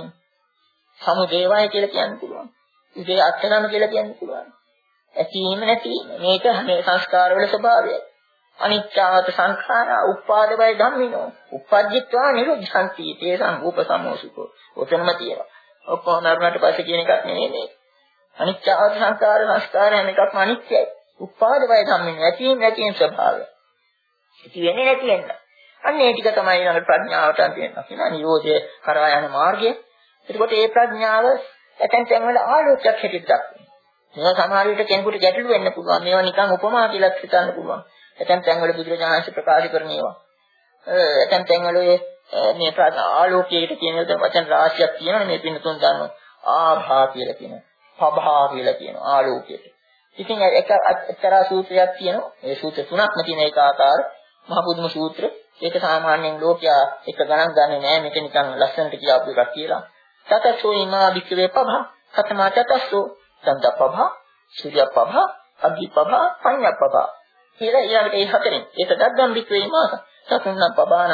සමුදේවය කියලා කියන්න පුළුවන්. ඉතේ අත්නම කියලා කියන්න පුළුවන්. ඇතිවීම නැතිවීම මේක මේ සංස්කාරවල ස්වභාවයයි. අනිත්‍යවත සංඛාරා උපාද වය ධම්මිනෝ උපජ්ජිත්වා නිරුද්ධಂತಿ තේසං උපසමෝසුකෝ. ඔතනම තියෙනවා. ඔක්කොම නරුණට පස්සේ කියන එකක් නෙමෙයි මේක. අනිත්‍යවත සංඛාර සංස්කාර හැම එකක්ම අනිත්‍යයි. උපාද වය ධම්මිනෝ ඇතිවීම නැතිවීම ස්වභාවය. ඉති වෙන්නේ නැති වෙන. අන්න ඒ ටික තමයි ඊළඟ ප්‍රඥාවට කියනවා. කියනවා නිරෝධය කරා යන මාර්ගය. එතකොට මේ ප්‍රඥාව ඇතැම් තැන් වල ආලෝකයක් හැටියට දක්වනවා. මේවා සමහර විට කෙනෙකුට ගැටලු වෙන්න පුළුවන්. මේවා නිකන් උපමා කියලා හිතන්න පුළුවන්. ඇතැම් තැන් වල බුදුරජාණන් ප්‍රකාශ කරන ඒවා. ඇතැම් තැන් වල මේ ආලෝකයට කියන වචන රාශියක් තියෙනවා. මේ පින්න තුන් ගන්නවා. ආභා කියලා කියනවා. පභා කියලා කියනවා ආලෝකයට. ඉතින් එක එක්තරා සූත්‍රයක් තියෙනවා. මේ සූත්‍ර තුනක්ම තියෙන එක ආකාර මහ පුදුම සූත්‍ර. ඒක සාමාන්‍යයෙන් ලෝකයා එක ගණන් ගන්නේ නැහැ. මේක නිකන් ලස්සනට කියපු එකක් කියලා. තතසෝ ඉමා වික්‍රේ පභා සතමා තතසෝ සන්දප්පභා සූර්යපභා අභිපභා පඤ්ඤපභා කියලා ඊළඟට ඒ හතරෙන් ඒක දග්ගම් වික්‍රේ මාස සතුන්නම් පභාන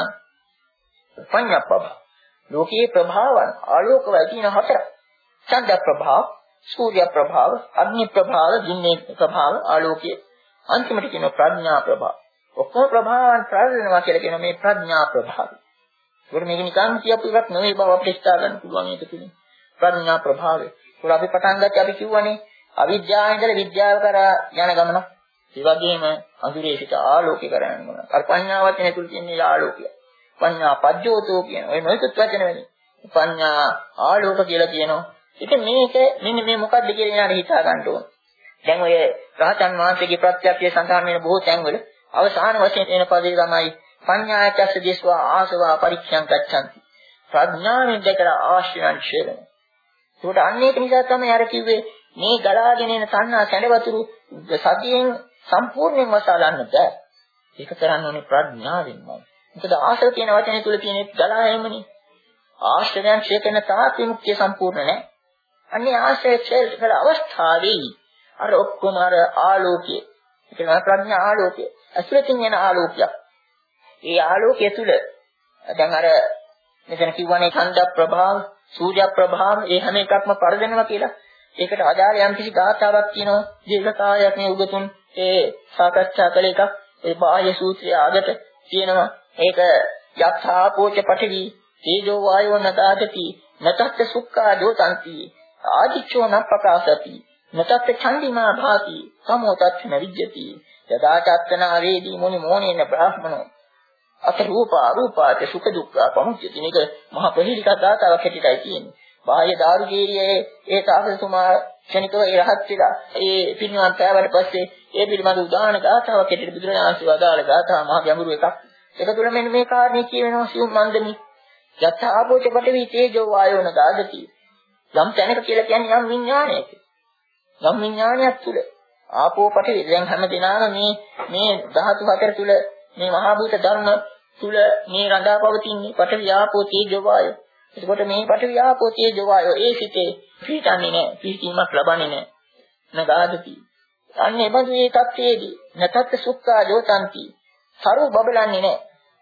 පඤ්ඤපභා ලෝකයේ ප්‍රභාවන් ආලෝකවයි කියන හතර ඡන්ද ප්‍රභාව සූර්ය ප්‍රභාව අග්නි ප්‍රභාව දින්නේ ප්‍රභාව ආලෝකයේ අන්තිමට කියන ප්‍රඥා ප්‍රභාව ඔක්කොම ප්‍රභාවන් ප්‍රාදෙනවා කියලා කියන මේ ප්‍රඥා ප්‍රභාවය. ඒකට මේක නිකන් කියපු එකක් නෙවෙයි බව අපිට හිතා ගන්න පුළුවන් ඒක තුලින්. ප්‍රඥා ප්‍රභාවය. ඒක අපි පටන් ගත්තේ අපි කියවනේ අවිද්‍යාවෙන් ඉඳලා විද්‍යාව කරා යන ගමන. ඒ වගේම අඳුරේ සිට ආලෝකේ කරා යන ගමන. අර ප්‍රඥා වචනේ තුල තියෙන ආලෝකය. ප්‍රඥා පජ්ජෝතෝ කියන ඔය නොයෙකුත් වචන වෙන්නේ. ප්‍රඥා ආලෝක කියලා කියනවා. ඉතින් මේක මෙන්න මේ මොකක්ද කියලා ඊළඟට හිතා ගන්න ඕන. දැන් ඔය රහතන් වහන්සේගේ ප්‍රත්‍යක්ෂය සඳහන් වෙන බොහෝ තැන්වල අවසාන වශයෙන් එන පදේ තමයි පඤ්ඤායචස්ස දේශවා ආසවා පරික්ෂං ගච්ඡanti. ප්‍රඥාවෙන් දැකලා ආශ්‍රයන් ඡේදන. ඒකට අන්න ඒක නිසා තමයි අර කිව්වේ මේ ගලාගෙන එන තණ්හා කැඩවතුරු සතියෙන් සම්පූර්ණයෙන්ම වසාලන්න බෑ. ඒක කරන්න ඕනේ ප්‍රඥාවෙන්මයි. මොකද ආශ්‍රය කියන වචනේ තුල තියෙන ගලා එමනේ. ආශ්‍රයයන් ඡේ කරන තාක් විමුක්තිය සම්පූර්ණ නැහැ. අන්නේ ආශ්‍රය ඡේ කළ අවස්ථාවේ අර ඔක්කොම අර ආලෝකය. ඒක නා ප්‍රඥා ආලෝකය. අසුරකින් එන ආලෝකයක්. ඒ ආලෝකය තුල දැන් අර මෙතන කිව්වනේ ඡන්ද ප්‍රභාව, සූර්ය ප්‍රභාව, ඒ හැම එකක්ම පරදෙනවා කියලා. ඒකට අදාළ යම් කිසි ගාථාවක් කියනවා. දීර්ඝකාලයක් මේ උගතුන් ඒ සාකච්ඡා කළ එකක්. ඒ බාහ්‍ය සූත්‍රය ආගත කියනවා. ඒක යක්ඛා පෝච පඨවි, තේජෝ වායෝ නදාදති, නතත් සුක්ඛා දෝතන්ති, ආදිච්ඡෝ නප්පකාසති, නතත් ඡන්දිමා භාති, සමෝතත් නවිජ්ජති. යදා චත්තනා වේදී මොනි මොනේන බ්‍රාහ්මනෝ අත රූප අරූපාත සුඛ දුක්ඛ පමුච්චති. මේක මහා ප්‍රහීලික දාතාවක් හැටියටයි කියන්නේ. බාහ්‍ය දාරුකේරියේ ඒ තාපසතුමා ක්ෂණිකව ඒ රහත් වෙලා ඒ පිරිනිවන් පෑවට පස්සේ ඒ පිළිබඳ උදාහරණ දාතාවක් හැටියට බුදුරජාණන් වහන්සේ වදාළ දාතාව මහා ගැඹුරු එකක්. ඒක තුළ මෙන්න මේ කාරණේ කියවෙනවා සියුම් මන්දමි. යත් ආපෝච පඨවි තේජෝ වායෝන දාදති. යම් තැනක කියලා කියන්නේ යම් විඥානයක. යම් විඥානයක් තුළ ආපෝ පඨවි දැන් හැම දිනම මේ මේ ධාතු හතර තුළ මේ මහා භූත ධර්ම තුළ මේ රඳා පවතින්නේ පඨවි ආපෝ තේජෝ වායෝ. එතකොට මේ පඨවි ආපෝ තේජෝ වායෝ ඒ සිතේ පිහිටන්නේ නැහැ. පිහිටීමක් ලබන්නේ නැහැ. නගාදති. අන්නේ බඳු මේ තත්ත්වයේදී නතත් සුක්ඛා ජෝතන්ති. සරු බබලන්නේ නැහැ.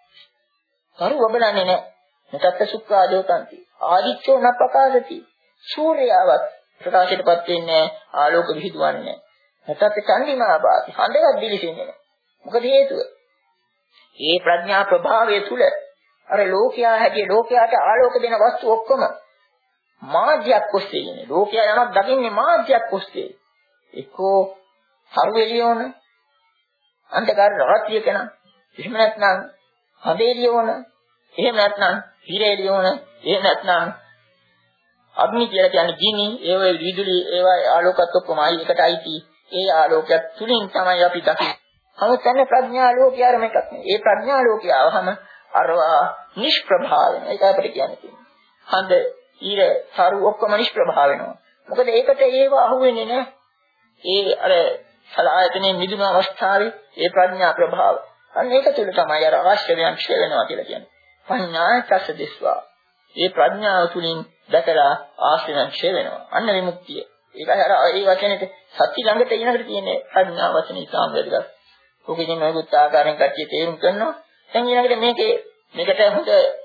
සරු බබලන්නේ නැහැ. නතත් සුක්ඛා ජෝතන්ති. ආදිච්චෝ නප්පකාසති. සූර්යාවත් ප්‍රකාශයටපත් වෙන්නේ ආලෝක විහිදුවන්නේ නැහැ. නතත් චන්දිමාපාති. හඳවත් දිලිසෙන්නේ නැහැ. මොකද හේතුව? මේ ප්‍රඥා ප්‍රභාවය තුල අර ලෝකයා හැදී ලෝකයාට ආලෝක දෙන වස්තු ඔක්කොම මාධ්‍යයක් ඔස්සේ ඉන්නේ. ලෝකයා යමක් දකින්නේ මාධ්‍යයක් ඔස්සේ. එක්කෝ සරු එළියෝන අන්ධකාර රාත්‍රිය කෙනා. එහෙම නැත්නම් හඳ එළියෝන. එහෙම නැත්නම් හිර එළියෝන. එහෙම නැත්නම් අග්නි කියලා කියන්නේ ගිනි. ඒ වගේ විදුලි ඒවා ආලෝකات ඔක්කොමයි එකට අයිති. ඒ ආලෝකයක් තුලින් තමයි අපි දකින්නේ. නමුත් එන්නේ ප්‍රඥා ලෝකය අර මේකක් නෙවෙයි. ඒ ප්‍රඥා ලෝකය આવහම අරවා නිෂ්ප්‍රභා වෙනවා. ඒක අපිට කියන්නේ. හඳ, ඊර, සරු ඔක්කොම නිෂ්ප්‍රභා වෙනවා. මොකද ඒකට ඒව අහුවෙන්නේ නැහැ. ඒ අර සලආයතනයේ මිදුණු අවස්ථාවේ ඒ ප්‍රඥා ප්‍රභාව. අන්න ඒක තුල තමයි අර අවශ්‍ය දයන් ක්ෂය වෙනවා කියලා කියන්නේ. පඤ්ඤාචස්ස දිස්වා. ඒ ප්‍රඥාව තුලින් දැකලා ආශ්‍රයන් ක්ෂය වෙනවා. අන්න විමුක්තිය. ඒකයි අර ඒ වචනේට සත්‍ය ළඟට එනකට තියෙන්නේ ප්‍රඥා වචනේ ඉතාම වැදගත්. ඔකකින් නොයෙකුත් ආකාරයෙන් කච්චි තේරුම් කරනවා. දැන් ඊළඟට මේකේ මේකට හොඳ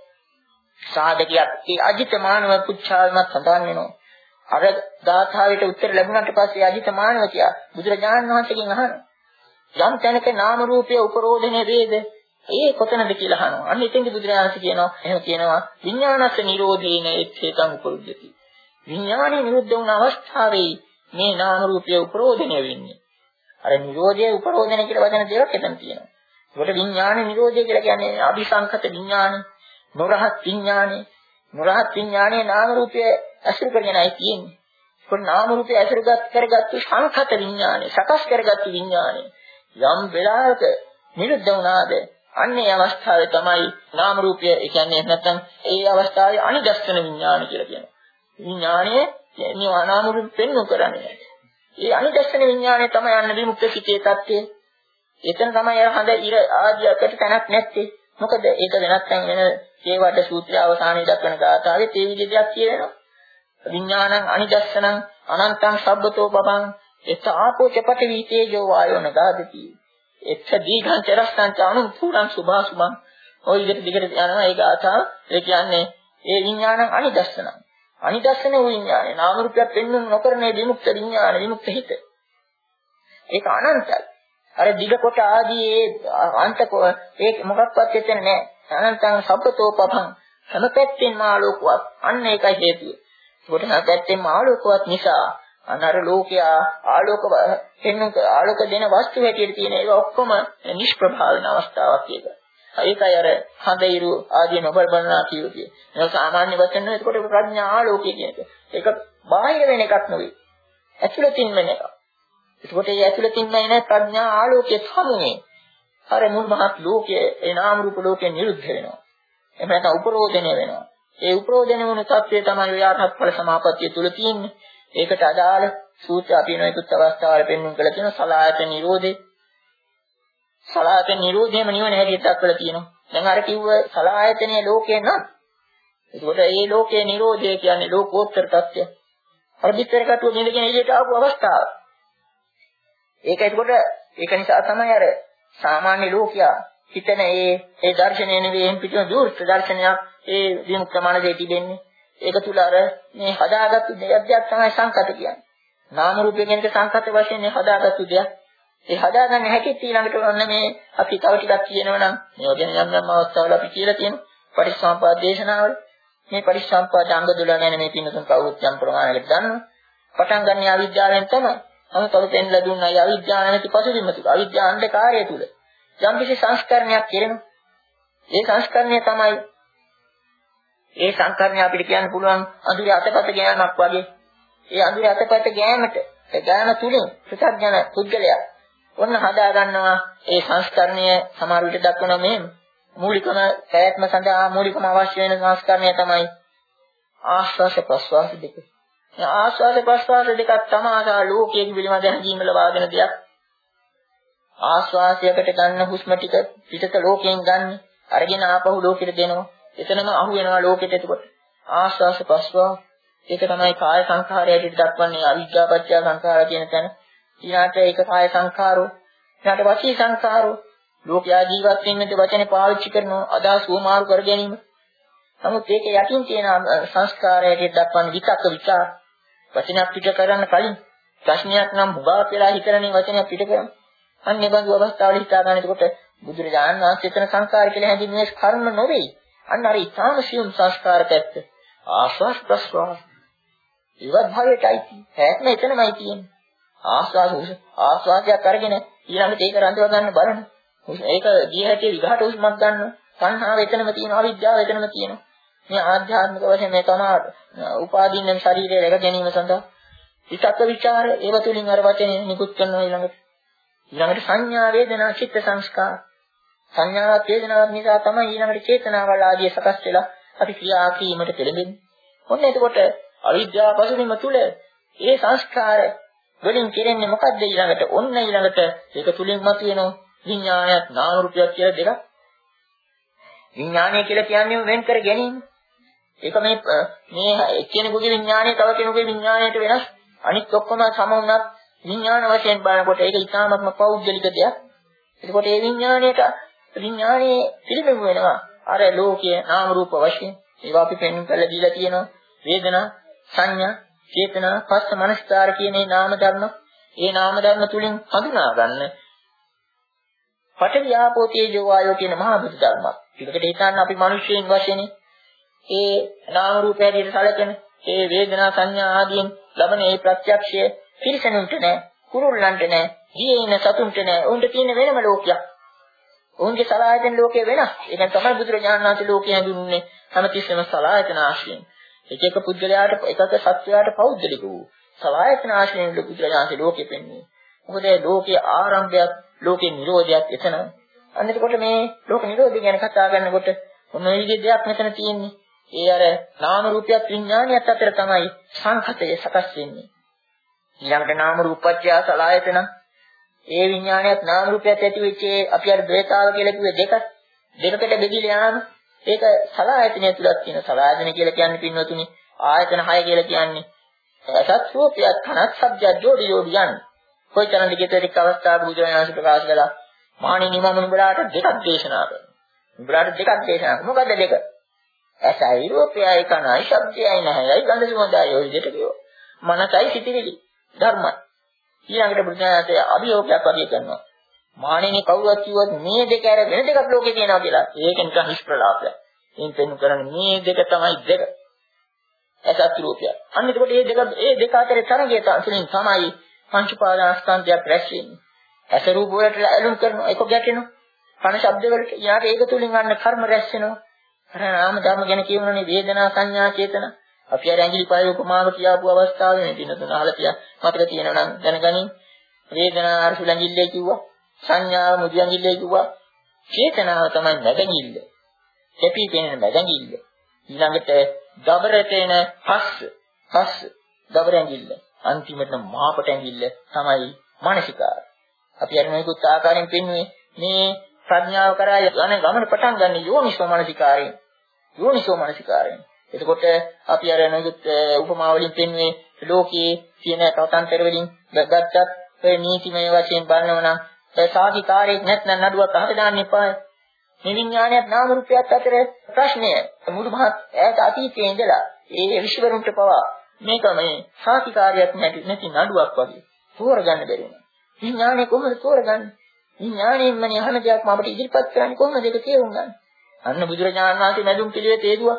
සාධකයක් ඒ අජිත මානව පුච්ඡාවමත් සඳහන් වෙනවා. අර ධාතාවට උත්තර ලැබුණාට පස්සේ අජිත මානව කියා බුදුරජාණන් වහන්සේගෙන් අහනවා. යම් තැනක නාම රූපය උපරෝධනේ වේද? ඒ කොතනද කියලා අහනවා. අන්න එතෙන්දී බුදුරජාණන් කියනවා එහෙම කියනවා විඥානස්ස නිරෝධේන එච්ඡේතං උපරුජ්ජති. විඥානේ නිරුද්ධ වුණ අවස්ථාවේ මේ නාම රූපය උපරෝධණය වෙන්නේ. අර නිරෝධයේ උපරෝධණය කියලා වචන දෙකක් එතන තියෙනවා. ඒකට විඥානේ නිරෝධය කියලා කියන්නේ අபிසංකත විඥානේ, නොරහත් විඥානේ. නොරහත් විඥානේ නාම රූපය අසුර කරගෙනයි තියෙන්නේ. ඒක නාම රූපය අසුරගත කරගත්තු සංකත විඥානේ, සකස් කරගත්තු විඥානේ. යම් වෙලාවක නිරුද්ධ වුණාද අන්නේ අවස්ථාවේ තමයි නාම රූපය ඒ කියන්නේ නැත්නම් ඒ අවස්ථාවේ අනිදස්සන විඥාන කියලා කියනවා. විඥානයේ මේ නාම රූප පෙන්වු කරන්නේ. ඒ අනිදස්සන විඥානය තමයි අන්න විමුක්ත සිතේ தත්ත්වය. එතන තමයි හඳ ඉර ආදියකට තැනක් නැත්තේ. මොකද ඒක වෙනත් තැන් වෙන හේවඩ සූත්‍රය අවසානයේ දක්වන ගාථාවේ තේ විදිහක් කියනවා. විඥානං අනිදස්සනං අනන්තං සබ්බතෝ පබං එත ආපෝ චපටි වීතේජෝ වායෝන ගාදති. එච්ච දීඝං චරස්සං චානු පුරං සුභාසුභං. ඔය විදිහට දිගට යනවා ඒ ගාථාව. ඒ කියන්නේ ඒ විඥානං අනිදස්සනං. අනිදස්සන වූ විඥානය නාම රූපයක් පෙන්වන්න නොකරනේ විමුක්ත විඥාන විමුක්ත හිත. ඒක අනන්තයි. අර දිග කොට ආදී ඒ අන්තක ඒක මොකක්වත් එතන නැහැ. අනන්තං සබ්බතෝ පබං හැම පැත්තෙන්ම ආලෝකවත්. අන්න ඒකයි හේතුව. ඒකට හැම පැත්තෙන්ම ආලෝකවත් නිසා අනර ලෝකයා ආලෝක පෙන්වන ආලෝක දෙන වස්තු හැටියට තියෙන ඒවා ඔක්කොම නිෂ්ප්‍රභා වෙන අවස්ථාවක් ඒක. ඒකයි අර හඳයිරු ආදී නොබල බලනා කියුවේ. ඒක සාමාන්‍ය වචන නෙවෙයි. ඒකට ප්‍රඥා ආලෝකය කියන්නේ. ඒක බාහිර වෙන එකක් නෙවෙයි. ඇතුළතින් වෙන එකක්. ඒකට ඒ ඇතුළතින් වෙන ප්‍රඥා ආලෝකයේ සමුනේ අර මුල් මහත් ලෝකයේ ඒ නාම රූප ලෝකේ නිරුද්ධ වෙනවා. එහෙම නැත්නම් උපරෝධනය වෙනවා. ඒ උපරෝධනය වුණ තත්ත්වය තමයි ව්‍යාපත් ඵල සමාපත්තිය තුල තියෙන්නේ. ඒකට අදාළ සූත්‍ර අපි නොයෙකුත් අවස්ථාවල පෙන්වන්න කළ තියෙන සලආයතන නිරෝධේ සලආයතන නිරෝධයම නිවන හැටියට දක්වලා තියෙනවා. දැන් අර කිව්ව සලආයතනයේ ලෝකේ නම් ඒකට ඒ ලෝකේ නිරෝධය කියන්නේ ලෝකෝත්තර තත්ත්වය. අර පිටර කටුව නිදගෙන එළියට ආපු අවස්ථාව. ඒක ඒකට ඒක නිසා තමයි අර සාමාන්‍ය ලෝකයා හිතන ඒ ඒ දර්ශනය නෙවෙයි එම් පිටුන දුර්ථ දර්ශනයක් ඒ විමුක්ත මනසේ තිබෙන්නේ. ඒක තුල අර මේ හදාගත්තු දෙයක් තමයි සංකත කියන්නේ. නාම රූපය කියන එක සංකත වශයෙන් හදාගත්තු දෙයක්. ඒ හදාගන්න හැකිත් ඊළඟට ඔන්න මේ අපි තව ටිකක් කියනවා නම් මේ වගේ යම් යම් අවස්ථාවල අපි කියලා තියෙනවා පරිසම්පාද දේශනාවල මේ පරිසම්පාද අංග දොළහ ගැන මේ පින්නතුන් කවුරුත් යම් ප්‍රමාණයකට දන්නවා. පටන් ගන්න අවිද්‍යාවෙන් තමයි. අමු තව පෙන්ලා දුන්නා ඒ අවිද්‍යාව නැති පසුබිම තුල අවිද්‍යා අන්ධකාරය තුල යම් කිසි සංස්කරණයක් කෙරෙනවා. ඒ සංස්කරණය තමයි ඒ සංකරණය අපිට කියන්න පුළුවන් අඳුරේ අතපත ගෑමක් වගේ. ඒ අඳුරේ අතපත ගෑමට ඒ ගෑම තුලින් ප්‍රත්‍යඥ පුද්ගලයා ඔන්න හදා ගන්නවා ඒ සංස්කරණය සමහර විට දක්වනවා මේ මූලිකම ප්‍රයත්න සඳහා මූලිකම අවශ්‍ය වෙන සංස්කරණය තමයි ආස්වාස ප්‍රස්වාස දෙක. මේ ආස්වාස ප්‍රස්වාස දෙකක් තමාසා ලෝකයේ පිළිම දැනගීම ලබා දෙන දෙයක්. ආස්වාසයකට ගන්න හුස්ම ටික පිටත ලෝකයෙන් ගන්න අරගෙන ආපහු ලෝකෙට දෙනවා. එතනම අහු වෙනවා ලෝකෙට. එතකොට ආස්වාස ප්‍රස්වාස ඒක තමයි කාය සංඛාරයට දක්වන්නේ අවිද්‍යාපච්චය සංඛාර කියන තැන. ඊළාට ඒක කාය සංඛාරෝ. ඊළාට වචී සංඛාරෝ. ලෝකයා ජීවත් වෙන්නට වචනේ පාවිච්චි කරනවා අදහස් වමාරු කර ගැනීම. නමුත් ඒක යටින් තියෙන සංස්කාරයට දක්වන විතක්ක විචාර. වචනයක් පිට කරන්න කලින් ප්‍රශ්නයක් නම් මුගාවක් වෙලා හිතරනේ වචනයක් පිට කරන්නේ. අන්න ඒ බඳු අවස්ථාවල හිතා ගන්න. එතකොට බුදුරජාණන් වහන්සේ එතන සංස්කාර කියලා හැඳින්වන්නේ කර්ම නෙවෙයි. අන්න අර ඊටාම සියුම් සංස්කාර පැත්ත. ආස්වාස් ප්‍රස්වාස්. ඒවත් භාවයටයි. හැක්ම එතනමයි තියෙන්නේ. ආස්වාස් ආස්වාදයක් අරගෙන ඊළඟට ඒක රඳව ගන්න බලන්න. ඒක දිය හැටි විඝාට උස්මක් ගන්න. සංහාව එතනම තියෙනවා, අවිද්‍යාව එතනම තියෙනවා. මේ ආධ්‍යාත්මික වශයෙන් මේ තමයි උපාදීන ශරීරය රැක ගැනීම සඳහා විතක්ක ਵਿਚාර ඒව තුලින් අර වචනේ නිකුත් කරනවා. ඊළඟට ඊළඟට සංඥා වේදනා චිත්ත සංස්කාර සංඥාවත් වේදනාවත් නිසා තමයි ඊළඟට චේතනාවල් ආදී සකස් වෙලා අපි ක්‍රියා කිරීමට පෙළඹෙන්නේ. ඔන්න එතකොට අවිද්‍යාව පසුබිම තුල ඒ සංස්කාර වලින් කෙරෙන්නේ මොකද්ද ඊළඟට? ඔන්න ඊළඟට ඒක තුලින් මතුවෙන විඥානයත් නාම රූපයක් කියලා දෙකක්. විඥානය කියලා කියන්නේ වෙන් කර ගැනීම. ඒක මේ මේ එක්කෙනෙකුගේ විඥානය තව කෙනෙකුගේ විඥානයට වෙනස්. අනිත් ඔක්කොම සම වුණත් විඥාන වශයෙන් බලනකොට ඒක ඉතාමත්ම පෞද්ගලික දෙයක්. එතකොට මේ විඥාණයට විඥානයේ පිළිබිඹු වෙනවා. අර ලෝකයේ නාම රූප වශයෙන් ඒවා අපි පෙන්වන්න කරලා දීලා තියෙනවා. වේදනා, සංඥා, චේතනා, පස්ස මනස්කාර කියන මේ නාම ධර්ම, ඒ නාම ධර්ම තුලින් හඳුනා ගන්න පඨවි ආපෝ තේජෝ වායෝ කියන මහා බුදු ධර්ම. ඒකට හිතන්න අපි මිනිස්යන් වශයෙන් ඒ නාම රූප හැටියට සැලකෙන ඒ වේදනා සංඥා ආදීන් ලබන ඒ ප්‍රත්‍යක්ෂය පිරිසනුන්ට නෑ, කුරුල්ලන්ට නෑ, ජීවින සතුන්ට නෑ. උන්ට තියෙන වෙනම ලෝකයක්. උන්ගේ සලආයතන ලෝකේ වෙනස්. ඒක තමයි බුදුරජාණන් වහන්සේ ලෝකය හඳුන්වන්නේ හැමතිස්සෙම සලආයතන ආශ්‍රයෙන්. එක එක පුද්ගලයාට එකක සත්වයාට පෞද්ගලික වූ සලආයතන ආශ්‍රයෙන් බුදුරජාණන් ලෝකෙ පෙන්වන්නේ. මොකද ඒ ලෝකයේ ආරම්භයත් ලෝකේ නිරෝධයත් එතන. අන්න එතකොට මේ ලෝක නිරෝධය ගැන කතා කරනකොට මොන විදිහේ දෙයක් මෙතන තියෙන්නේ? ඒ අර නාම රූපයත් විඥානියත් අතර තමයි සංඛතය සකස් වෙන්නේ. ඊළඟට නාම රූපච්ඡය සලආයතන ඒ විඥානයත් නාම රූපයත් ඇති වෙච්ච අපි අර ද්වේතාව කියලා කිව්වේ දෙක දෙකකට බෙදිලා යාම ඒක සලආයතනය තුලක් තියෙන සලආයතන කියලා කියන්නේ පින්වතුනි ආයතන හය කියලා කියන්නේ සත් රූපයත් කනත් ශබ්දයක් ජෝඩි ජෝඩි යන්නේ කොයි තරම් දෙකේතරික අවස්ථාවක බුදුරජාණන් ප්‍රකාශ කළා මාණිනි මම නුඹලාට දෙකක් දේශනා කරනවා නුඹලාට දෙකක් දේශනා කරනවා මොකද්ද දෙක ඇසයි රූපයයි කනයි ශබ්දයයි නැහැයි ගන්ධ සුවඳයි ඔය විදිහට කියනවා මනසයි සිටිවිලි ධර්මයි ඊළඟට බුදුනාථේ අභියෝගයක් වගේ කරනවා. මානෙනි කවුරුත් කිව්වොත් මේ දෙක ඇර වෙන දෙකක් ලෝකේ තියෙනවා කියලා. ඒක නිකන් නිෂ්ප්‍රලාපයක්. එයින් පෙන්නු කරන්නේ මේ දෙක තමයි දෙක. ඇසත් රූපය. අන්න එතකොට මේ දෙක මේ දෙක අතරේ තරගය තුලින් තමයි පංච උපාදානස්කන්ධයක් රැස් වෙන්නේ. ඇස රූප වලට ඇලුම් කරනවා ඒක ගැටෙනවා. කන ශබ්ද වලට යාට ඒක තුලින් ගන්න කර්ම රැස් වෙනවා. අර නාම ධර්ම ගැන කියවනනේ වේදනා සංඥා චේතනා අපි අර ඇඟිලි පය උපමාව කියාපු අවස්ථාවේ මේ දින තුන අහලා තියා මතක තියෙනවා නම් දැනගනින් වේදනාව අර සුළඟිල්ලේ කිව්වා සංඥාව මුදි ඇඟිල්ලේ කිව්වා චේතනාව තමයි නැදඟිල්ල කැපි පෙනෙන නැදඟිල්ල ඊළඟට දබරට එන පස්ස පස්ස දබර ඇඟිල්ල අන්තිමට මාපට ඇඟිල්ල තමයි මානසිකාර අපි අර මේකුත් ආකාරයෙන් පෙන්වන්නේ මේ ප්‍රඥාව කරා යන ගමන පටන් ගන්න යෝනිසෝ මානසිකාරයෙන් යෝනිසෝ මානසිකාරයෙන් එතකොට අපි අර නේද උපමා වලින් පෙන්වන්නේ ලෝකයේ තියෙන කතාන්තර වලින් ගත්තත් ඒ නීතිමය වශයෙන් බලනවා නම් ඒ සාධිකාරයක් නැත්නම් නඩුවක් අහක දාන්න එපා. මේ විඥානයත් නාම රූපයත් අතර ප්‍රශ්නය මුළු මහත් ඈත අතීතයේ ඉඳලා ඒ විශ්වරුන්ට පවා මේක මේ සාධිකාරයක් නැති නැති නඩුවක් වගේ තෝරගන්න බැරි වෙනවා. විඥානය කොහොමද තෝරගන්නේ? විඥාණයෙන් මනේ අහන දෙයක්ම අපිට ඉදිරිපත් කරන්නේ කොහොමද ඒක තේරුම් ගන්න? අන්න බුදුරජාණන් වහන්සේ මැදුම් පිළිවෙත හේතුවා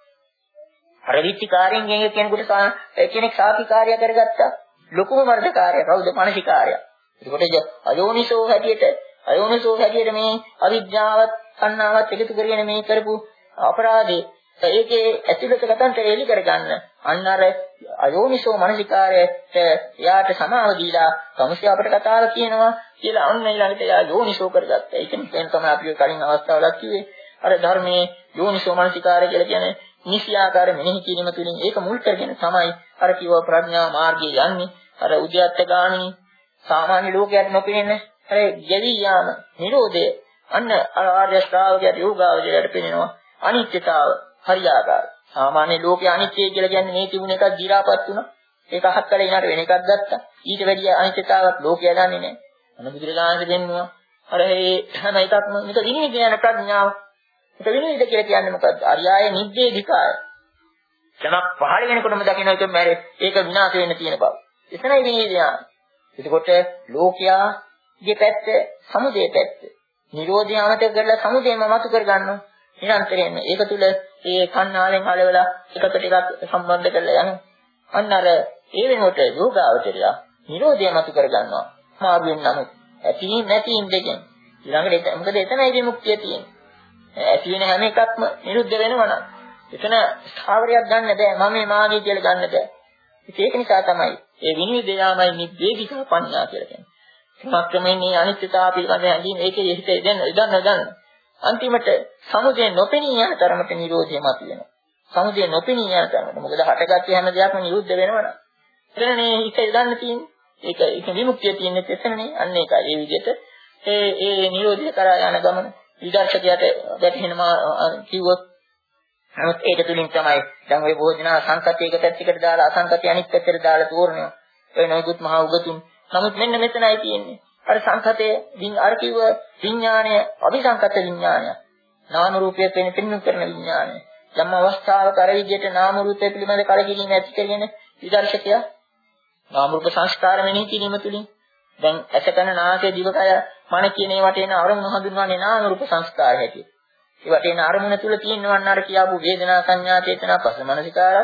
අර විචිකාරයෙන් ගෙන් කෙනෙකුට කෙනෙක් සාපිකාරය කරගත්තා ලොකුම වර්ධකාරය කවුද මානසිකාරය. ඒකට අයෝනිසෝ හැටියට අයෝනිසෝ හැටියට මේ අවිද්‍යාවත් කන්නාවත් එකතු කරගෙන මේ කරපු අපරාධේ ඒකේ ඇතුළත කතන්තර එලි කරගන්න අන්න අර අයෝනිසෝ මානසිකාරයට යාට සමාව දීලා සමස්ත අපිට කතාව කියනවා කියලා අන්න ඊළඟට යා යෝනිසෝ කරගත්තා. ඒක නිසා තමයි අපි කලින් අවස්ථාවලක් කිව්වේ අර ධර්මයේ යෝනිසෝ මනසිකාරය කියලා කියන්නේ නිසියාකාර මෙනෙහි කිරීම තුළින් ඒක මුල් කරගෙන තමයි අර කිව්ව ප්‍රඥා මාර්ගයේ යන්නේ. අර උද්‍යත්ත ගාමිනී සාමාන්‍ය ලෝකයට නොපෙනෙන අර ගෙවි යාම නිරෝධය අන්න ආර්ය ශ්‍රාවකයාට යෝගාවචරයට පෙනෙනවා. අනිත්‍යතාව හරියාකාර. සාමාන්‍ය ලෝකයේ අනිත්‍යය කියලා කියන්නේ මේ තිබුණ එකක් දිරාපත් වුණා. ඒක අහක් කළේ ඊට වෙන එකක් ගත්තා. ඊට වැඩිය අනිත්‍යතාවක් ලෝකයා දන්නේ නැහැ. අන්න බුදුරජාණන් දෙන්නවා. අර මේ හැම එකක්ම මේක විනිවිද යන ප්‍රඥාව. මේක විනිවිද කියලා කියන්නේ මොකද්ද? අරියාය නිද්දේධිකාය. යමක් පහළ වෙනකොටම දකින්න එක මැරේ. ඒක විනාශ වෙන්න තියෙන බව. එතනයි විනිවිද යන්නේ. එතකොට ලෝකයාගේ පැත්ත සමුදේ පැත්ත. නිරෝධය අමතක කරලා සමුදේම මතු කර ගන්නවා. නිරන්තරයෙන්ම ඒක තුල ඒ කන්නාලෙන් හලවලා එකට ටිකක් සම්බන්ධ කරලා යනවා. අන්න අර ඒ වෙනකොට යෝගාවචරය නිරෝධය මතු කර ගන්නවා. මාර්ගයෙන් නමුත් ඇති නැති දෙකෙන් ඊළඟට මොකද එතනයි විමුක්තිය තියෙන්නේ. ඇති වෙන හැම එකක්ම නිරුද්ධ වෙනවා නම් එතන ස්ථාවරයක් ගන්න බෑ. මම මේ මාගේ කියලා ගන්න බෑ. ඒක නිසා තමයි ඒ විනිවිද යාමයි නිබ්බේධික පඤ්ඤා කියලා කියන්නේ. ක්‍රමයෙන් මේ අනිත්‍යතාව පිළිබඳ හැඟීම ඒකේ හිත ඉදන් ඉදන් ඉදන් අන්තිමට සමුදය නොපෙනී යන තරමට නිරෝධය මතුවෙනවා. සමුදය නොපෙනී යන තරමට මොකද හටගත්තේ හැම දෙයක්ම නිරුද්ධ වෙනවනම් එතනනේ හිත ඉදන්න තියෙන්නේ. ඒක ඒක විමුක්තිය තියෙන්නේ එතනනේ. අන්න ඒකයි. ඒ විදිහට ඒ ඒ නිරෝධය කරා යන ගමන විදර්ශකයට වැටහෙනවා කිව්වොත් නමුත් ඒක තුලින් තමයි දැන් ওই බොහෝ දෙනා සංකතියක පැත්තකට දාලා අසංකතිය අනිත් පැත්තට දාලා තෝරනවා. ඒ නොයෙකුත් මහා උගතුන්. නමුත් මෙන්න මෙතනයි තියෙන්නේ. අර සංකතයේ වින් අර කිව්ව විඥාණය අபிසංකත විඥාණය. නාම රූපයේ පෙන පෙන්වු කරන විඥාණය. යම් අවස්ථාවක අර විදිහට නාම රූපය පිළිබඳ කලකිරීම ඇති කරගෙන විදර්ශකයා නාම රූප සංස්කාර මෙනෙහි කිරීම තුලින් දැන් ඇසකන නාසය දිවකය මන කියන ඒවට එන අරමුණු හඳුන්වන්නේ නාම රූප සංස්කාර හැටියට. ඒවට එන අරමුණ තුල තියෙනවන් අර කියාපු වේදනා සංඥා චේතනා පස්ස මනසිකාරත්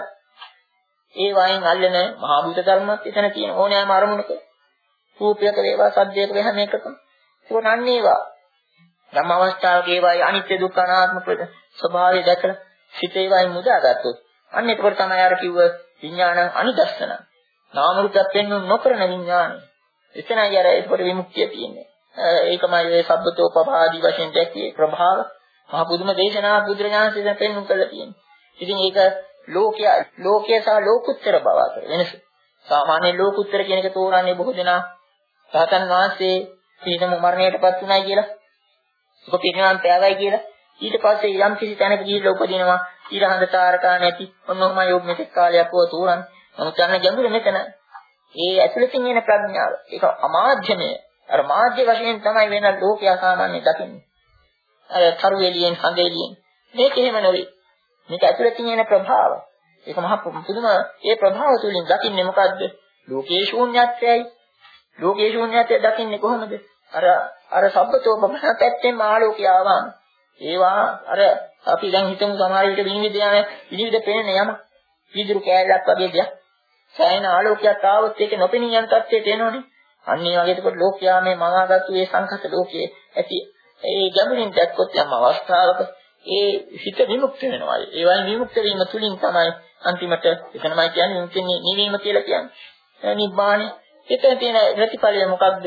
ඒ වයින් අල්ලන මහා භූත ධර්මත් එතන තියෙන ඕනෑම අරමුණක රූපයක වේවා සද්දයක වේ හැම එකකම ඒකෝනන්නේ ඒවා ධම්ම අවස්ථාවක ඒවායි අනිත්‍ය දුක්ඛ අනාත්ම ස්වභාවය දැකලා සිත ඒවායි මුදාගත්තොත් අන්න ඒකට තමයි අර කිව්ව විඥානං අනිදස්සන නාම රූපයක් වෙන්නු නොකරන විඥානය එතනයි අර ඒකට විමුක්තිය තියෙන්නේ ඒකමයි මේ සබ්බතෝ පපාදී වශයෙන් දැක්කේ ප්‍රභාව මහ බුදුම දේශනා බුදුරජාණන් වහන්සේ පෙන්වු කළා තියෙන්නේ. ඉතින් ඒක ලෝකයේ ලෝකයේ සහ ලෝකුත්තර බව අතර වෙනස. සාමාන්‍ය ලෝකුත්තර කියන එක තෝරන්නේ බොහෝ දෙනා රහතන් වහන්සේ සීතම මරණයටපත් උනායි කියලා. ඒක පිරිනවම් පෑවයි කියලා. ඊට පස්සේ යම් කිසි තැනක ගිහිල්ලා උපදිනවා ඊරහඳ තාරකා නැති ඔන්නෝම යෝග මෙතෙක් කාලයක් වෝ තෝරන්. නමුත් යන ගැඹුර මෙතන. ඒ ඇතුළතින් එන ප්‍රඥාව. ඒක අමාධ්‍යමය. අර මාධ්‍ය වශයෙන් තමයි වෙන ලෝකයා සාමාන්‍ය දකින්නේ. අර තරු එළියෙන් හඳ එළියෙන් මේක එහෙම නෙවෙයි මේක ඇතුළතින් එන ප්‍රභාව ඒක මහ පුදුම ඒ ප්‍රභාව තුලින් දකින්නේ මොකද්ද ලෝකේ ශූන්‍යත්වයයි ලෝකේ ශූන්‍යත්වය දකින්නේ කොහොමද අර අර සබ්බතෝ බබන පැත්තෙන් ආලෝකය ආවම ඒවා අර අපි දැන් හිතමු සමහර විට විනිවිද යන විනිවිද පේන යම පිදුරු කෑල්ලක් වගේ දෙයක් සෑහෙන ආලෝකයක් ආවොත් ඒක නොපෙනී යන තත්ත්වයට එනෝනේ අන්න ඒ වගේ එතකොට ලෝකයා මේ මවාගත්තු ඒ සංකත ලෝකයේ ඇති ඒ ගැඹුරින් දැක්කොත් යම් අවස්ථාවක ඒ හිත විමුක්ත වෙනවා. ඒ වගේ විමුක්ත වීම තුලින් තමයි අන්තිමට එතනමයි කියන්නේ විමුක්තිය නිවීම කියලා කියන්නේ. නිබ්බාණය. එතන තියෙන ප්‍රතිඵලය මොකක්ද?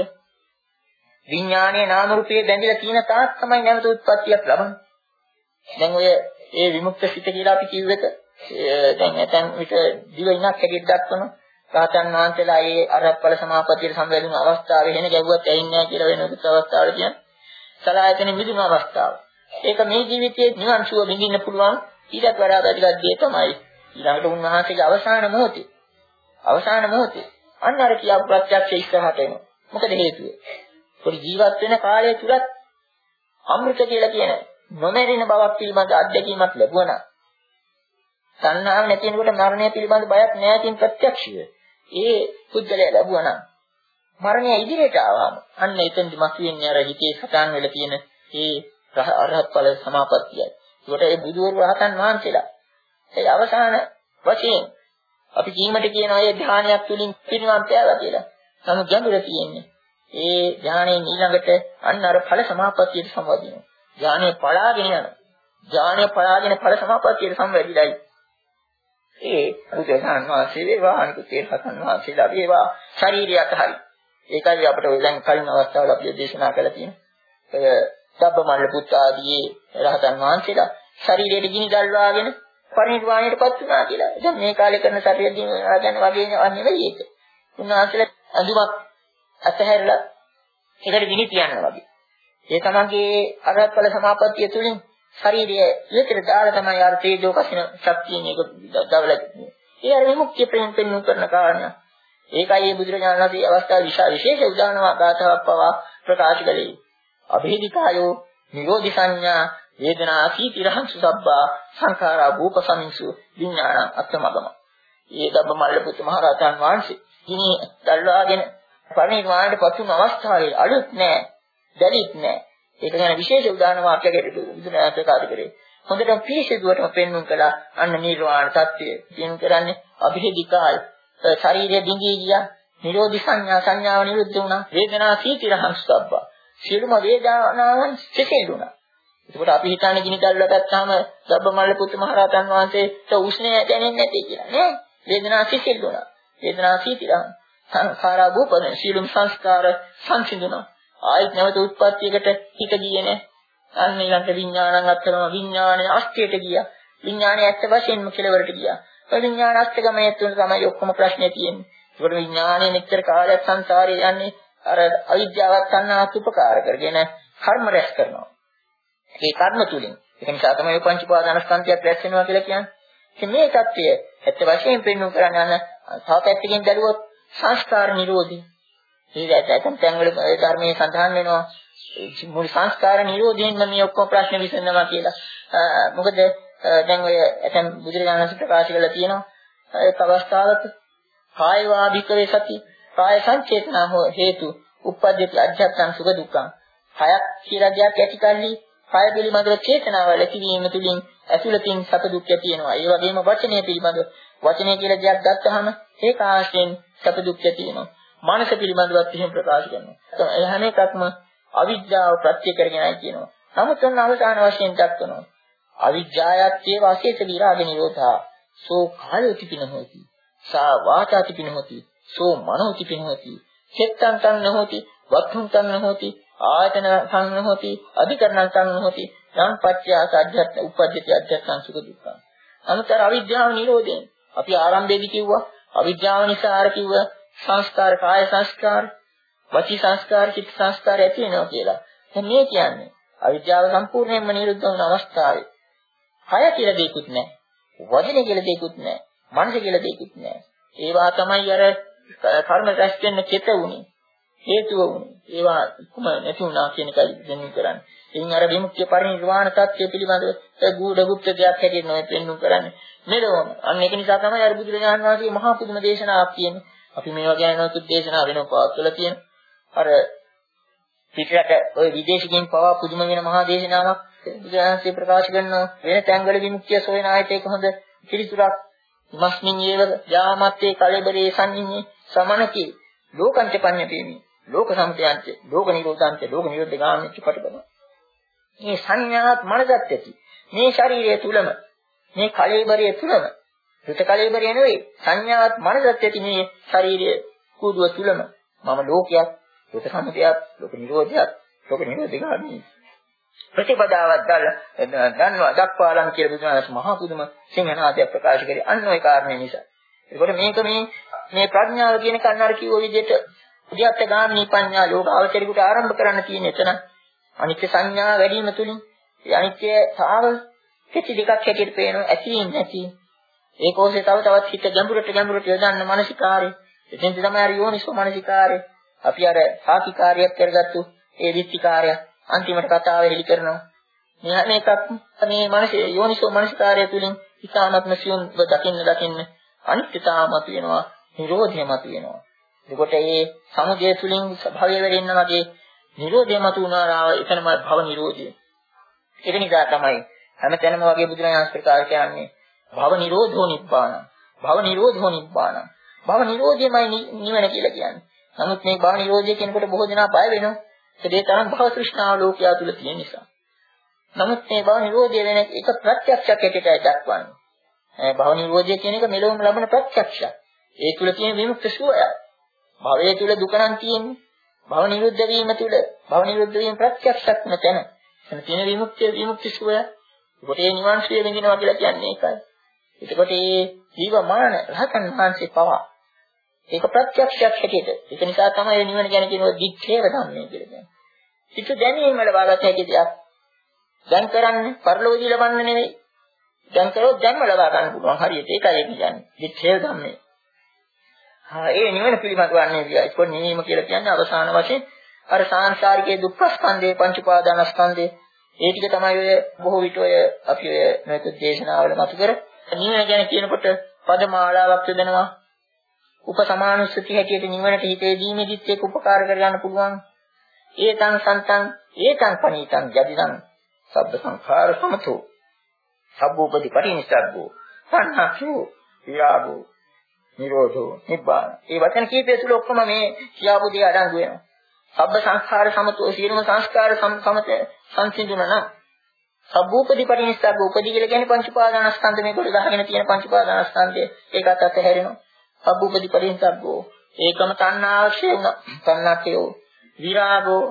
විඥානයේ නාම රූපයේ බැඳිලා තියෙන තාක් තමයි නැවත උත්පත්තියක් ලබන්නේ. දැන් ඔය ඒ විමුක්ත සිත කියලා අපි කිව්ව එක දැන් නැතන් විට දිවිනක් හැටියට දක්වන රහතන් වහන්සේලා ඒ අරහත්ඵල සමාපත්තියට සම්බන්ධ අවස්ථාවේ වෙන ගැවුවත් ඇයින්නේ නැහැ කියලා වෙන උත් අවස්ථාවල කියන්නේ. සලායතන මිදුණු අවස්ථාව. ඒක මේ ජීවිතයේ නිවන් සුව විඳින්න පුළුවන් ඊටත් වඩා වැදගත් දේ තමයි ඊළඟට උන්වහන්සේගේ අවසාන මොහොතේ. අවසාන මොහොතේ අන්න අර කියාපු ප්‍රත්‍යක්ෂ ඉස්සරහට එනවා. මොකද හේතුව? පොඩි ජීවත් වෙන කාලය තුලත් අමෘත කියලා කියන නොමැරෙන බවක් පිළිබඳ අත්දැකීමක් ලැබුණා. සංහාව නැති වෙනකොට මරණය පිළිබඳ බයක් නැහැ කියන ප්‍රත්‍යක්ෂය. ඒ පුද්ගලයා ලැබුණා. මරණය ඉදිරියට ආවම අන්න එතෙන්දි මතුවෙන්නේ අර හිතේ සටන් වෙලා තියෙන ඒ අරහත් ඵල සමාපත්තියයි. ඒකට ඒ බුදුවරු රහතන් වහන්සේලා ඒ අවසාන වශයෙන් අපි කීමට කියන අය ධානයක් තුලින් පිරිනවම් පෑවා කියලා. නමුත් ගැඹුර තියෙන්නේ ඒ ධානයෙන් ඊළඟට අන්න අර ඵල සමාපත්තියට සම්බන්ධ ධානය පලාගෙන යන ධානය පලාගෙන ඵල සමාපත්තියට සම්බන්ධයියි. ඒ බුදුසසුන් වහන්සේ වේවා අනිකුත් ඒ රහතන් වහන්සේලා වේවා ශරීරයට හරි ඒකයි අපිට ඔය දැන් කලින් අවස්ථාවල අපි දේශනා කළා තියෙන. ඔය ධබ්බමල්ල පුත් ආදී රහතන් වහන්සේලා ශරීරයට ගිනි දැල්වාගෙන පරිනිර්වාණයටපත් වුණා කියලා. දැන් මේ කාලේ කරන ශරීර දින ගැන වගේ නෙවෙයි ඒක. උන්වහන්සේලා අඳුමක් අතහැරලා ඒකට ගිනි තියනවා වගේ. ඒ තමන්ගේ අරහත් ඵල සමාපත්තිය තුළින් ශරීරය ඉලක්කයට දාලා තමයි අර තේජෝ කසින ශක්තියෙන් ඒක දවලා තියෙන්නේ. ඒ අර විමුක්තිය ප්‍රේම පෙන්වු කරන කාරණා. ඒකයි මේ බුදුරජාණන් වහන්සේ අවස්ථාවේ විශාල විශේෂ උදාහරණ ගාථාවක් පවා ප්‍රකාශ කළේ. අභේදිකායෝ නිරෝධි සංඥා වේදනා සීතිරහං සුසබ්බා සංඛාරා භූපසමින්සු විඥානං අත්තමගම. ඒ ධබ්බමල්ල පුත් මහ රහතන් වහන්සේ ඉනි දල්වාගෙන පරිනිර්වාණයට පත් වුණු අවස්ථාවේ අලුත් නෑ, දැලිත් නෑ. ඒක ගැන විශේෂ උදාහරණ වාක්‍යයකට බුදුරජාණන් ප්‍රකාශ කරේ. හොඳට පිළිසිදුවටම පෙන්වුම් කළා අන්න නිර්වාණ තත්ත්වය. කියන කරන්නේ අභේදිකාය ශරීරය දිගී ගියා, නිරෝධි සංඥා සංඥාව නිරුද්ධ වුණා, වේදනා සීතිරහං සුසබ්බා සියලුම වේදනාවන් සිසිලුණා. ඒකට අපි හිතන්නේ ගිනි දැල්ලා ගත්තාම ධබ්බමල්ල පුත් මහ රහතන් වහන්සේට උෂ්ණය දැනෙන්නේ නැති කියලා නේ. වේදනා සිසිලුණා. වේදනා සීතිරහං සංඛාරා භූපන සියලුම සංස්කාර සංසිඳුණා. ආයෙත් නැවත උත්පත්තියකට හිත ගියේ නැහැ. අන්න ඊළඟට විඥානං අත්තරම විඥානය අස්තියට ගියා. විඥානය ඇත්ත වශයෙන්ම කෙලවරට ගියා. ඒ විඥාන අස්තගමයේ තුන තමයි ඔක්කොම ප්‍රශ්නේ තියෙන්නේ. ඒකට විඥානයේ මෙච්චර කාලයක් සංසාරේ යන්නේ අර අවිද්‍යාවත් තණ්හාවත් උපකාර කරගෙන කර්ම රැස් කරනවා. ඒ කර්ම තුලින් ඒක නිසා තමයි පංච උපාදානස්කන්ධයක් රැස් වෙනවා කියලා කියන්නේ. ඉතින් මේ தත්ත්වය ඇත්ත වශයෙන් පෙන්වු කරන්න යන සාපේක්ෂයෙන් බැලුවොත් සංස්කාර නිරෝධී. ඒක ඇත්තටම තැන්වල ධර්මයේ සඳහන් වෙනවා මුල් සංස්කාර නිරෝධයෙන්ම මේ ඔක්කොම ප්‍රශ්න විසඳනවා කියලා. මොකද දැන් ඔය ඇතම් බුදුරජාණන් වහන්සේ ප්‍රකාශ කළා තියෙනවා ඒ අවස්ථාවක කාය වාදිකවේ සති කාය සංචේතනා හේතු උප්පද්දති අධ්‍යාත්ම සුඛ දුක්ඛං. හයක් කියලා දෙයක් ඇති කල්ලි කාය පිළිබඳව චේතනාවල ඇතිවීම තුළින් ඇතුළතින් සැප දුක් තියෙනවා. ඒ වගේම වචනය පිළිබඳව වචනය කියලා දෙයක් ගත්තාම ඒක ආශ්‍රයෙන් සැප දුක් තියෙනවා. මනස පිළිබඳවත් එහෙම ප්‍රකාශ කරනවා. ඒ හැම එකක්ම අවිද්‍යාව ප්‍රත්‍ය කරගෙනයි කියනවා. නමුත් ඔන්න අවසාන වශයෙන් දක්වනවා. අවිද්‍යාවත්තේ වාසේත විරාග නිරෝධා සෝ කායෝති පිනහෝති සා වාචාති පිනහෝති සෝ මනෝති පිනහෝති චිත්තං තං නහෝති වත්තුං තං නහෝති ආයතන තං නහෝති අධිකරණං තං නහෝති යම් පත්‍යාස අධ්‍යාත්ම උපද්දති අධ්‍යාත්ම සුඛ දුක්ඛ. අනුතර අවිද්‍යාව නිරෝධයෙන් අපි ආරම්භයේදී කිව්වා අවිද්‍යාව නිසා ආර කිව්ව සංස්කාර කාය සංස්කාර වචී සංස්කාර චිත්ත සංස්කාර ඇති වෙනවා කියලා. දැන් මේ කියන්නේ අවිද්‍යාව සම්පූර්ණයෙන්ම නිරුද්ධ වුණ අවස්ථාවේ කය කියලා දෙයක්වත් නැහැ. වචනේ කියලා දෙයක්වත් නැහැ. මනස කියලා දෙයක්වත් නැහැ. ඒවා තමයි අර කර්ම රැස් වෙන්න කෙත උනේ. හේතුව උනේ. ඒවා කොහොම නැති වුණා කියන එකයි දෙන්නේ කරන්නේ. ඉතින් අර විමුක්තිය පරිනිර්වාණ තත්ත්වය පිළිබඳව ඒ ගුඪ ගුප්ත දෙයක් හැටියට නොවේ පෙන්වු කරන්නේ. මෙලොවම. අන්න ඒක නිසා තමයි අර බුදුරජාණන් වහන්සේගේ මහා පුදුම දේශනාවක් කියන්නේ. අපි මේවා ගැන නොතුත් දේශනා වෙනව පවත්වලා තියෙන. අර පිටරට ওই විදේශිකයන් පවා පුදුම වෙන මහා දේශනාවක් බුදුරජාණන්සේ ප්‍රකාශ කරනවා. වෙන තැන්වල විමුක්තිය සොයන ආයත ඒක හොඳ පිළිතුරක්. මස්මින් යේව යාමත්තේ කලබරේ සංඤ්ඤේ සමනකේ ලෝකංච පඤ්ඤතේමි. ලෝක සම්පයන්ත ලෝක නිරෝධාන්ත ලෝක නිරෝධ ගාමිච්ච පටබන. මේ සංඥාත් මනසත් ඇති. මේ ශරීරය තුලම මේ කලබරයේ තුලම හිත කලබරය නෙවෙයි සංඥාත් මනසත් ඇති මේ ශරීරයේ කුඩුව තුලම මම ලෝකයක් ලෝක සම්පයයක් ලෝක නිරෝධයක් ලෝක නිරෝධ ගාමී ප්‍රතිපදාවක් දාලා දන්නවා දක්වාලම් කියලා බුදුනාස් මහා පුදුම සිංහනාදයක් ප්‍රකාශ කරේ අන්න ওই කාරණේ නිසා. ඒකට මේක මේ මේ ප්‍රඥාව කියන කන්නර කිව්ව විදිහට උද්‍යත්ත ගාමිනී පඤ්ඤා ලෝකාවචරිකට ආරම්භ කරන්න තියෙන එතන අනිත්‍ය සංඥා වැඩි වීම තුලින් ඒ අනිත්‍යතාව කිසි දෙකක් හැටියට පේනවා ඇතිවීම නැති. ඒකෝසේ තව තවත් හිත ගැඹුරට ගැඹුරට යොදන්න මානසිකාරය. එතෙන් තමයි අර යෝනිසෝ මානසිකාරය. අපි අර සාකිකාරයක් කරගත්තු ඒ විත්තිකාරය අන්තිමට කතාව හෙලි කරනවා. මේ හැම එකක්ම මේ මානස යෝනිසෝ මානසිකාරය තුලින් ඉතාමත්ම සියුම්ව දකින්න දකින්න අනිත්‍යතාව මතුවෙනවා, නිරෝධය මතුවෙනවා. එතකොට මේ සමුදය තුලින් භවය වෙරෙන්න වගේ නිරෝධය මතුවනාරාව එතනම භව නිරෝධය. ඒක නිසා තමයි හැමතැනම වගේ බුදුරජාණන් ප්‍රකාශ කියන්නේ භව නිරෝධෝ නිබ්බාන. භව නිරෝධෝ නිබ්බාන. භව නිරෝධයමයි නිවන කියලා කියන්නේ. නමුත් මේ භව නිරෝධය කියනකොට බොහෝ දෙනා බය වෙනවා. ඒ තරම් භව තෘෂ්ණාව ලෝකයා තුල තියෙන නිසා. නමුත් මේ භව නිරෝධය වෙන එක ප්‍රත්‍යක්ෂයක් එකටයි දක්වන්නේ. ඒ භව නිරෝධය කියන එක මෙලොවම ලබන ප්‍රත්‍යක්ෂයක්. ඒ තුල තියෙන විමුක්ත සුවය. භවයේ තුල දුක නම් තියෙන්නේ. භව නිරුද්ධ වීම තුල භව නිරුද්ධ වීම ප්‍රත්‍යක්ෂයක් නැතන. එතන තියෙන විමුක්තිය විමුක්ති සුවය. ඒකට ඒ නිවන් සුවය විඳිනවා කියලා කියන්නේ ඒකයි. එතකොට මේ ජීවමාන රහතන් වහන්සේ පවා ඒක ප්‍රත්‍යක්ෂයක් හැටියට. ඒක නිසා තමයි නිවන ගැන කියනවා දික්ඛේව ධම්මේ කියලා කියන්නේ. සිත දැනීම වල වාගත හැකි දෙයක්. දැන් කරන්නේ පරිලෝකී ලබන්න නෙවෙයි. දැන් කරොත් දැන්ම ලබා ගන්න පුළුවන් හරියට. ඒකයි කියන්නේ. දික්ඛේව ධම්මේ. හා ඒ නිවන පිළිබඳව වන්නේ කියයි. ඒක නිවීම කියලා කියන්නේ අවසාන වශයෙන් අර සාංශාරිකයේ දුක්ඛ ස්කන්ධේ පංච උපාදාන ස්කන්ධේ ඒ ටික තමයි ඔය බොහෝ විට ඔය අපි ඔය මේක දේශනාවල මතු කර නිවන ගැන කියනකොට පදමාලාවක් යොදනවා. උපසමානුස්සති හැටියට නිවනට හිතේ දීමේදිත් එක්ක උපකාර කරගන්න පුළුවන්. ඒතං සන්තං ඒතං පනීතං යදිදං සබ්බ සංඛාර සමතෝ සබ්බෝපදි පරිනිස්සග්ගෝ සංහක්ඛෝ විරාගෝ නිරෝධෝ නිබ්බාන. ඒ වචන කීපය තුළ ඔක්කොම මේ කියාපු දේ අඩංගු වෙනවා. සබ්බ සංඛාර සමතෝ සියලුම සංස්කාර සමත සංසිඳුණා නම් සබ්බෝපදි පරිනිස්සග්ගෝ උපදි කියලා කියන්නේ පංච උපාදානස්කන්ධ මේකට ගහගෙන තියෙන පංච උපාදානස්කන්ධය ඒකත් අතහැරෙනවා. සබ්බෝපදි පරිනිස්සග්ගෝ ඒකම තණ්හාවක්ෂය වුණා. තණ්හාකයෝ විරාගෝ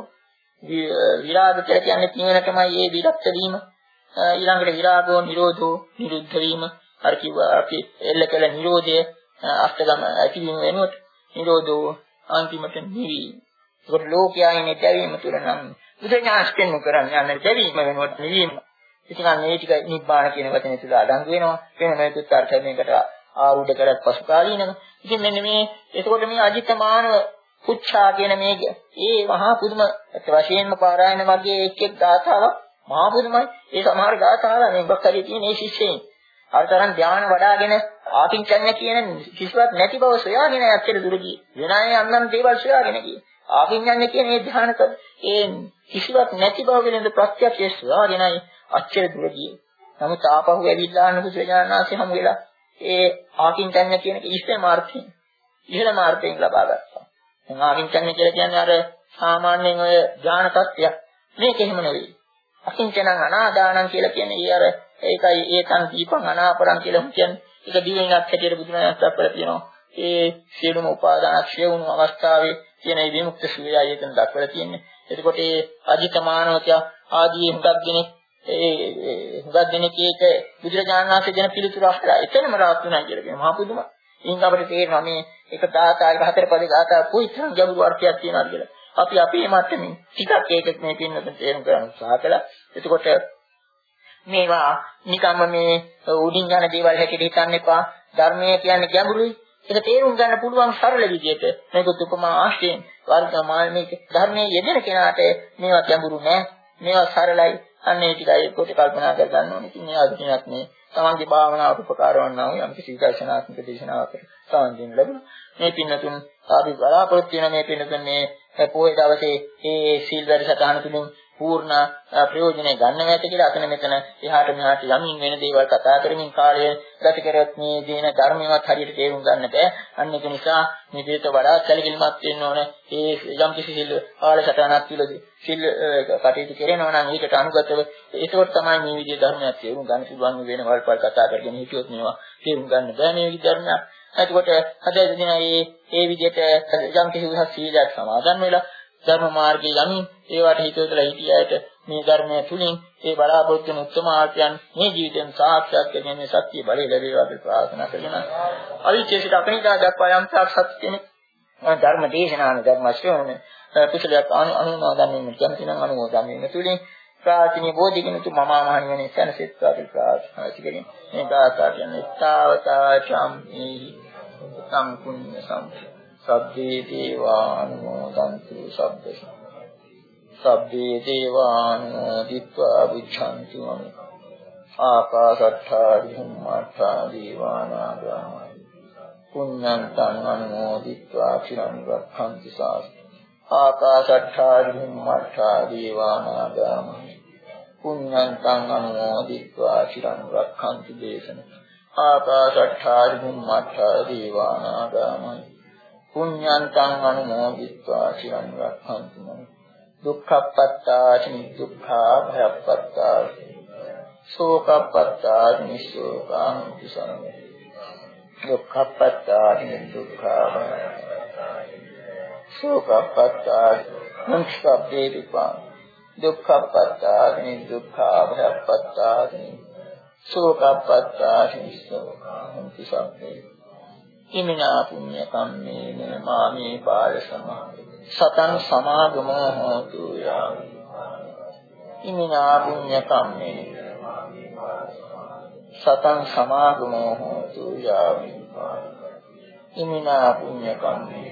විරාග කියලා කියන්නේ නිවනටමයි ඒ විරක්ත වීම. ඊළඟට විරාගෝ නිරෝධෝ නිරුද්ධ වීම. අර කිව්වා අපි එල්ල කළ නිරෝධය අෂ්ටගම ඇතිවීම වෙනුවට නිරෝධෝ අන්තිමට නිවි. ඒක ලෝකයයිනේ දැවීම තුල නම් බුදුඥාස්කෙන් කරන්නේ අන්න දැවීම වෙනුවට නිවීම. ඉතින් අන්න ඒ ටික නිබ්බාන කියන වචනේ තුල අඩංගු වෙනවා. වෙන මේකුත් අර්ථ මේකට ආරූඪ කරත් පසු කාලීනව. ඉතින් මෙන්න මේ එතකොට මේ අජිතමානව පුච්ඡා කියන මේ ඒ මහා පුදුම වශයෙන්ම පාරායන වර්ගයේ එක් එක් ගාථාවක් මහා පුදුමයි. ඒ සමහර ගාථාවල මේ බක්කරිය තියෙන මේ ශිෂ්‍යයන් අරතරන් ධ්‍යාන වඩාගෙන ආකින්චඤ්ඤ කියන කිසිවක් නැති බව සොයාගෙන යත්තේ දුරදී වෙන අය අන්නම් දේවල් සොයාගෙන ගියේ. ආකින්චඤ්ඤ කියන මේ ධ්‍යානක ඒ කිසිවක් නැති බව පිළිබඳ ප්‍රත්‍යක්ෂය සොයාගෙනයි අච්චර දුරදී. නමුත් ආපහු ඇවිල්ලා අනුකු සේනානාසි හමු වෙලා ඒ ආකින්චඤ්ඤ කියන ඉස්සේ මාර්ථයෙන් ඉහළ මාර්ථයෙන් ලබා ගත්තා. දැන් ආකින්චඤ්ඤ කියලා කියන්නේ අර සාමාන්‍යයෙන් ඔය ඥාන තත්ත්වයක්. මේක එහෙම නෙවෙයි. අකින්චනං අනාදානං කියලා කියන්නේ ඒ අර ඒකයි ඒකන් දීපං අනාපරං කියලා කියන්නේ. ඒක දිවෙනක් හැටියට බුදුනායත් අපල තියෙනවා. ඒ සියලුම උපාදාන ක්ෂය වුණු අවස්ථාවේ කියන මේ විමුක්ත සුවයයි එතන දක්වලා තියෙන්නේ. එතකොට ඒ අජිතමානවක ආදී හුඟක් දෙනෙක් ඒ හුඟක් දෙනෙක් ඒක බුදුරජාණන් වහන්සේ දෙන පිළිතුරු අහලා එතනම රාත් වෙනා කියලා කියනවා. මහා පුදුම. ඉතින් අපිට තේරෙනවා මේ එක දාතාවක හතර පද ගාථා කොයිතරම් ගැඹුරු අර්ථයක් තියෙනවද කියලා. අපි අපේ මට්ටමින් ටිකක් ඒකත් මේ පින්නත තේරුම් ගන්න උත්සාහ කළා. එතකොට මේවා නිකම්ම මේ උඩින් යන දේවල් හැටියට හිතන්න එපා. ධර්මය කියන්නේ ගැඹුරුයි. ඒක තේරුම් ගන්න පුළුවන් සරල විදිහට මේකත් උපමා ආශ්‍රයෙන් වර්ගමාන මේක ධර්මයේ යෙදෙන කෙනාට මේවා ගැඹුරු නෑ. මේවා සරලයි. අන්න ඒ ටිකයි කොට කල්පනා කර ගන්න ඕනේ. ඉතින් මේ අදිනක් නේ තමන්ගේ භාවනාවට උපකාර වන්නා වූ යම් කිසි විදර්ශනාත්මක දේශනාවක් සාන්දින් ලැබුණා. මේ පින්නතුන් අපි බලාපොරොත්තු වෙන මේ පින්නතුන් මේ පොයේ දවසේ මේ සීල් වැඩ සටහන තුලින් පූර්ණ ප්‍රයෝජනෙ ගන්න ඇත කියලා අතන මෙතන එහාට මෙහාට යමින් වෙන දේවල් කතා කරමින් කාලය ගත කරත් මේ දේන ධර්මවත් හරියට තේරුම් ගන්න බෑ. අන්න ඒක නිසා මේ දෙයට වඩා සැලකිලිමත් වෙන්න ඕන. ඒ යම් කිසි සීල් කාල සටහනක් තුලදී සීල් කටයුතු කරනවා නම් ඒකට අනුගතව ඒකවත් තමයි මේ විදිහේ ධර්මයක් තේරුම් ගන්න පුළුවන් වෙන වල්පල් කතා කරගෙන හිටියොත් මේවා තේරුම් ගන්න බෑ මේ විදිහේ ධර්මයක්. එතකොට හදේ දින මේ මේ විදිහට යම් කිසි උසස් සීලයක් සමාදන් වෙලා ධර්ම මාර්ගයේ යමින් ඒවට හිතවල හිටියට මේ ධර්මය තුලින් ඒ බලාපොරොත්තු වෙන උත්තම ආර්යයන් මේ ජීවිතෙන් සාක්ෂාත් කරගැනීමේ ශක්තිය බලය ලැබේවා කියලා ප්‍රාර්ථනා කරගෙන අවිචේසිත අපනිදා දක්වා යම් සාක්ෂාත් කෙනෙක් ධර්ම දේශනාන ධර්ම ශ්‍රවණ කුසලයක් අනුමෝදන් වෙන්න කැමති නම් අනුමෝදන් වෙන්න තුලින් ප්‍රාර්ථනීය බෝධිගුණතු මම මහණියනේ සනසෙත්වා කියලා ප්‍රාර්ථනා කරගෙන මේ ගාථා කියන්නේ තාවතා චම්මේ සම්පුඤ්ඤ සම්ප සබ්බේ දේවානුමෝදන්තු සබ්බස සබ්බේ දේවානුමෝදිत्वा බුද්ධන්තු මම ආකාශට්ඨා විම්මඨා දීවානාගා පුඤ්ඤන්තං අනුමෝදිत्वा චිරං රක්ඛන්ති සාසන ආකාශට්ඨා විම්මඨා දීවානාගා පුඤ්ඤන්තං අනුමෝදිत्वा චිරං රක්ඛන්ති දේශන ආකාශට්ඨා විම්මඨා දීවානාගා පුඤ්ඤන්තං අනුමෝදිत्वा චිරං රක්ඛන්තු මං දුක්ඛප්පත්තාච දුක්ඛා භයප්පත්තා සෝකප්පත්තා නිසෝකං කුසං දුක්ඛප්පත්තා දුක්ඛා භයප්පත්තා සෝකප්පත්තා සංස්කප්පේ විපාං දුක්ඛප්පත්තානි දුක්ඛාභයප්පත්තානි සෝකප්පත්තානි සෝකාන්ති සම්පේ ඉමිනා පුඤ්ඤ කම්මේන මාමේ පාල සමා සතං සමාගමෝ හෝතු යාමි ඉමිනා පුඤ්ඤ කම්මේන සතං සමාගමෝ හෝතු යාමි ඉමිනා පුඤ්ඤ කම්මේන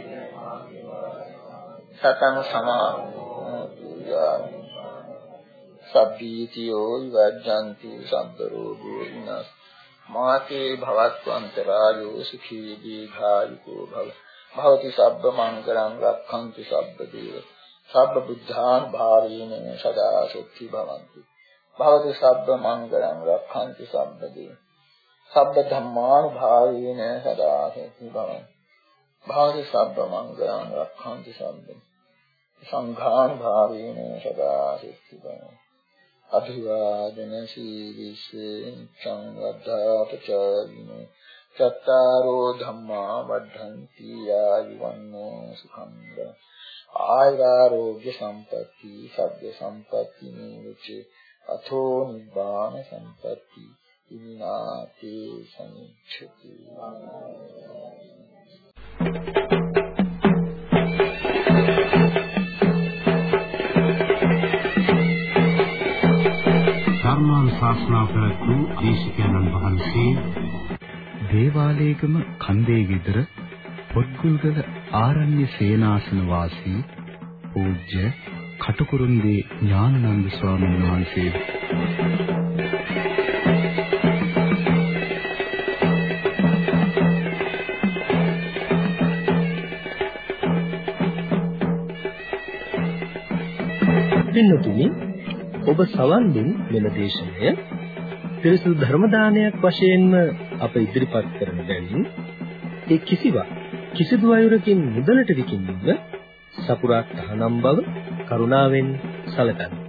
සතං සමාගමෝ හෝතු යාමි සබ්බීතියෝ විවජ්ජන්ති සම්ප රෝගෝ විනාශ මාතේ භවත්වන්තරායෝ සුඛී දීඝායුකෝ භව භවති සබ්බ මංගලං රක්ඛන්ති සබ්බ දේව සබ්බ බුද්ධාන් භාවේන සදා සුඛී භවන්ති භවති සබ්බ මංගලං රක්ඛන්ති සබ්බ දේව සබ්බ ධම්මාන් භාවේන සදා සුඛී භවන්ති භවති සබ්බ මංගලං රක්ඛන්ති සබ්බ සංඝාන් භාවේන සදා සුඛී භවන්ති අභිවාදන සීලිස සංවද්ධාපචාරින චත්තාරෝ ධම්මා වද්ධන්ති ආයුවන්නෝ සුඛං ආයුරාෝග්‍ය සම්පatti සබ්බ සම්පatti නිවිචේ අතෝ නිබ්බාන සම්පatti ඉන්නාතේ සමිච්ඡති ශාස්ත්‍රා ප්‍රතු දේශිකානන් වහන්සේ දේවාලයේගම කන්දේ විතර පොත්ගුල්ගල ආරණ්‍ය සේනාසන වාසී පූජ්‍ය කටුකුරුන්දී ඥානানন্দ ස්වාමීන් වහන්සේ පින්නතුනි ඔබ සවන් දුන් මෙම දේශනය පිරිසුදු ධර්ම දානයක් වශයෙන්ම අප ඉදිරිපත් කරන බැවින් ඒ කිසිවක් කිසිදු අයුරකින් මුදලට විකිණීම සපුරා තහනම් බව කරුණාවෙන් සැලකන්න.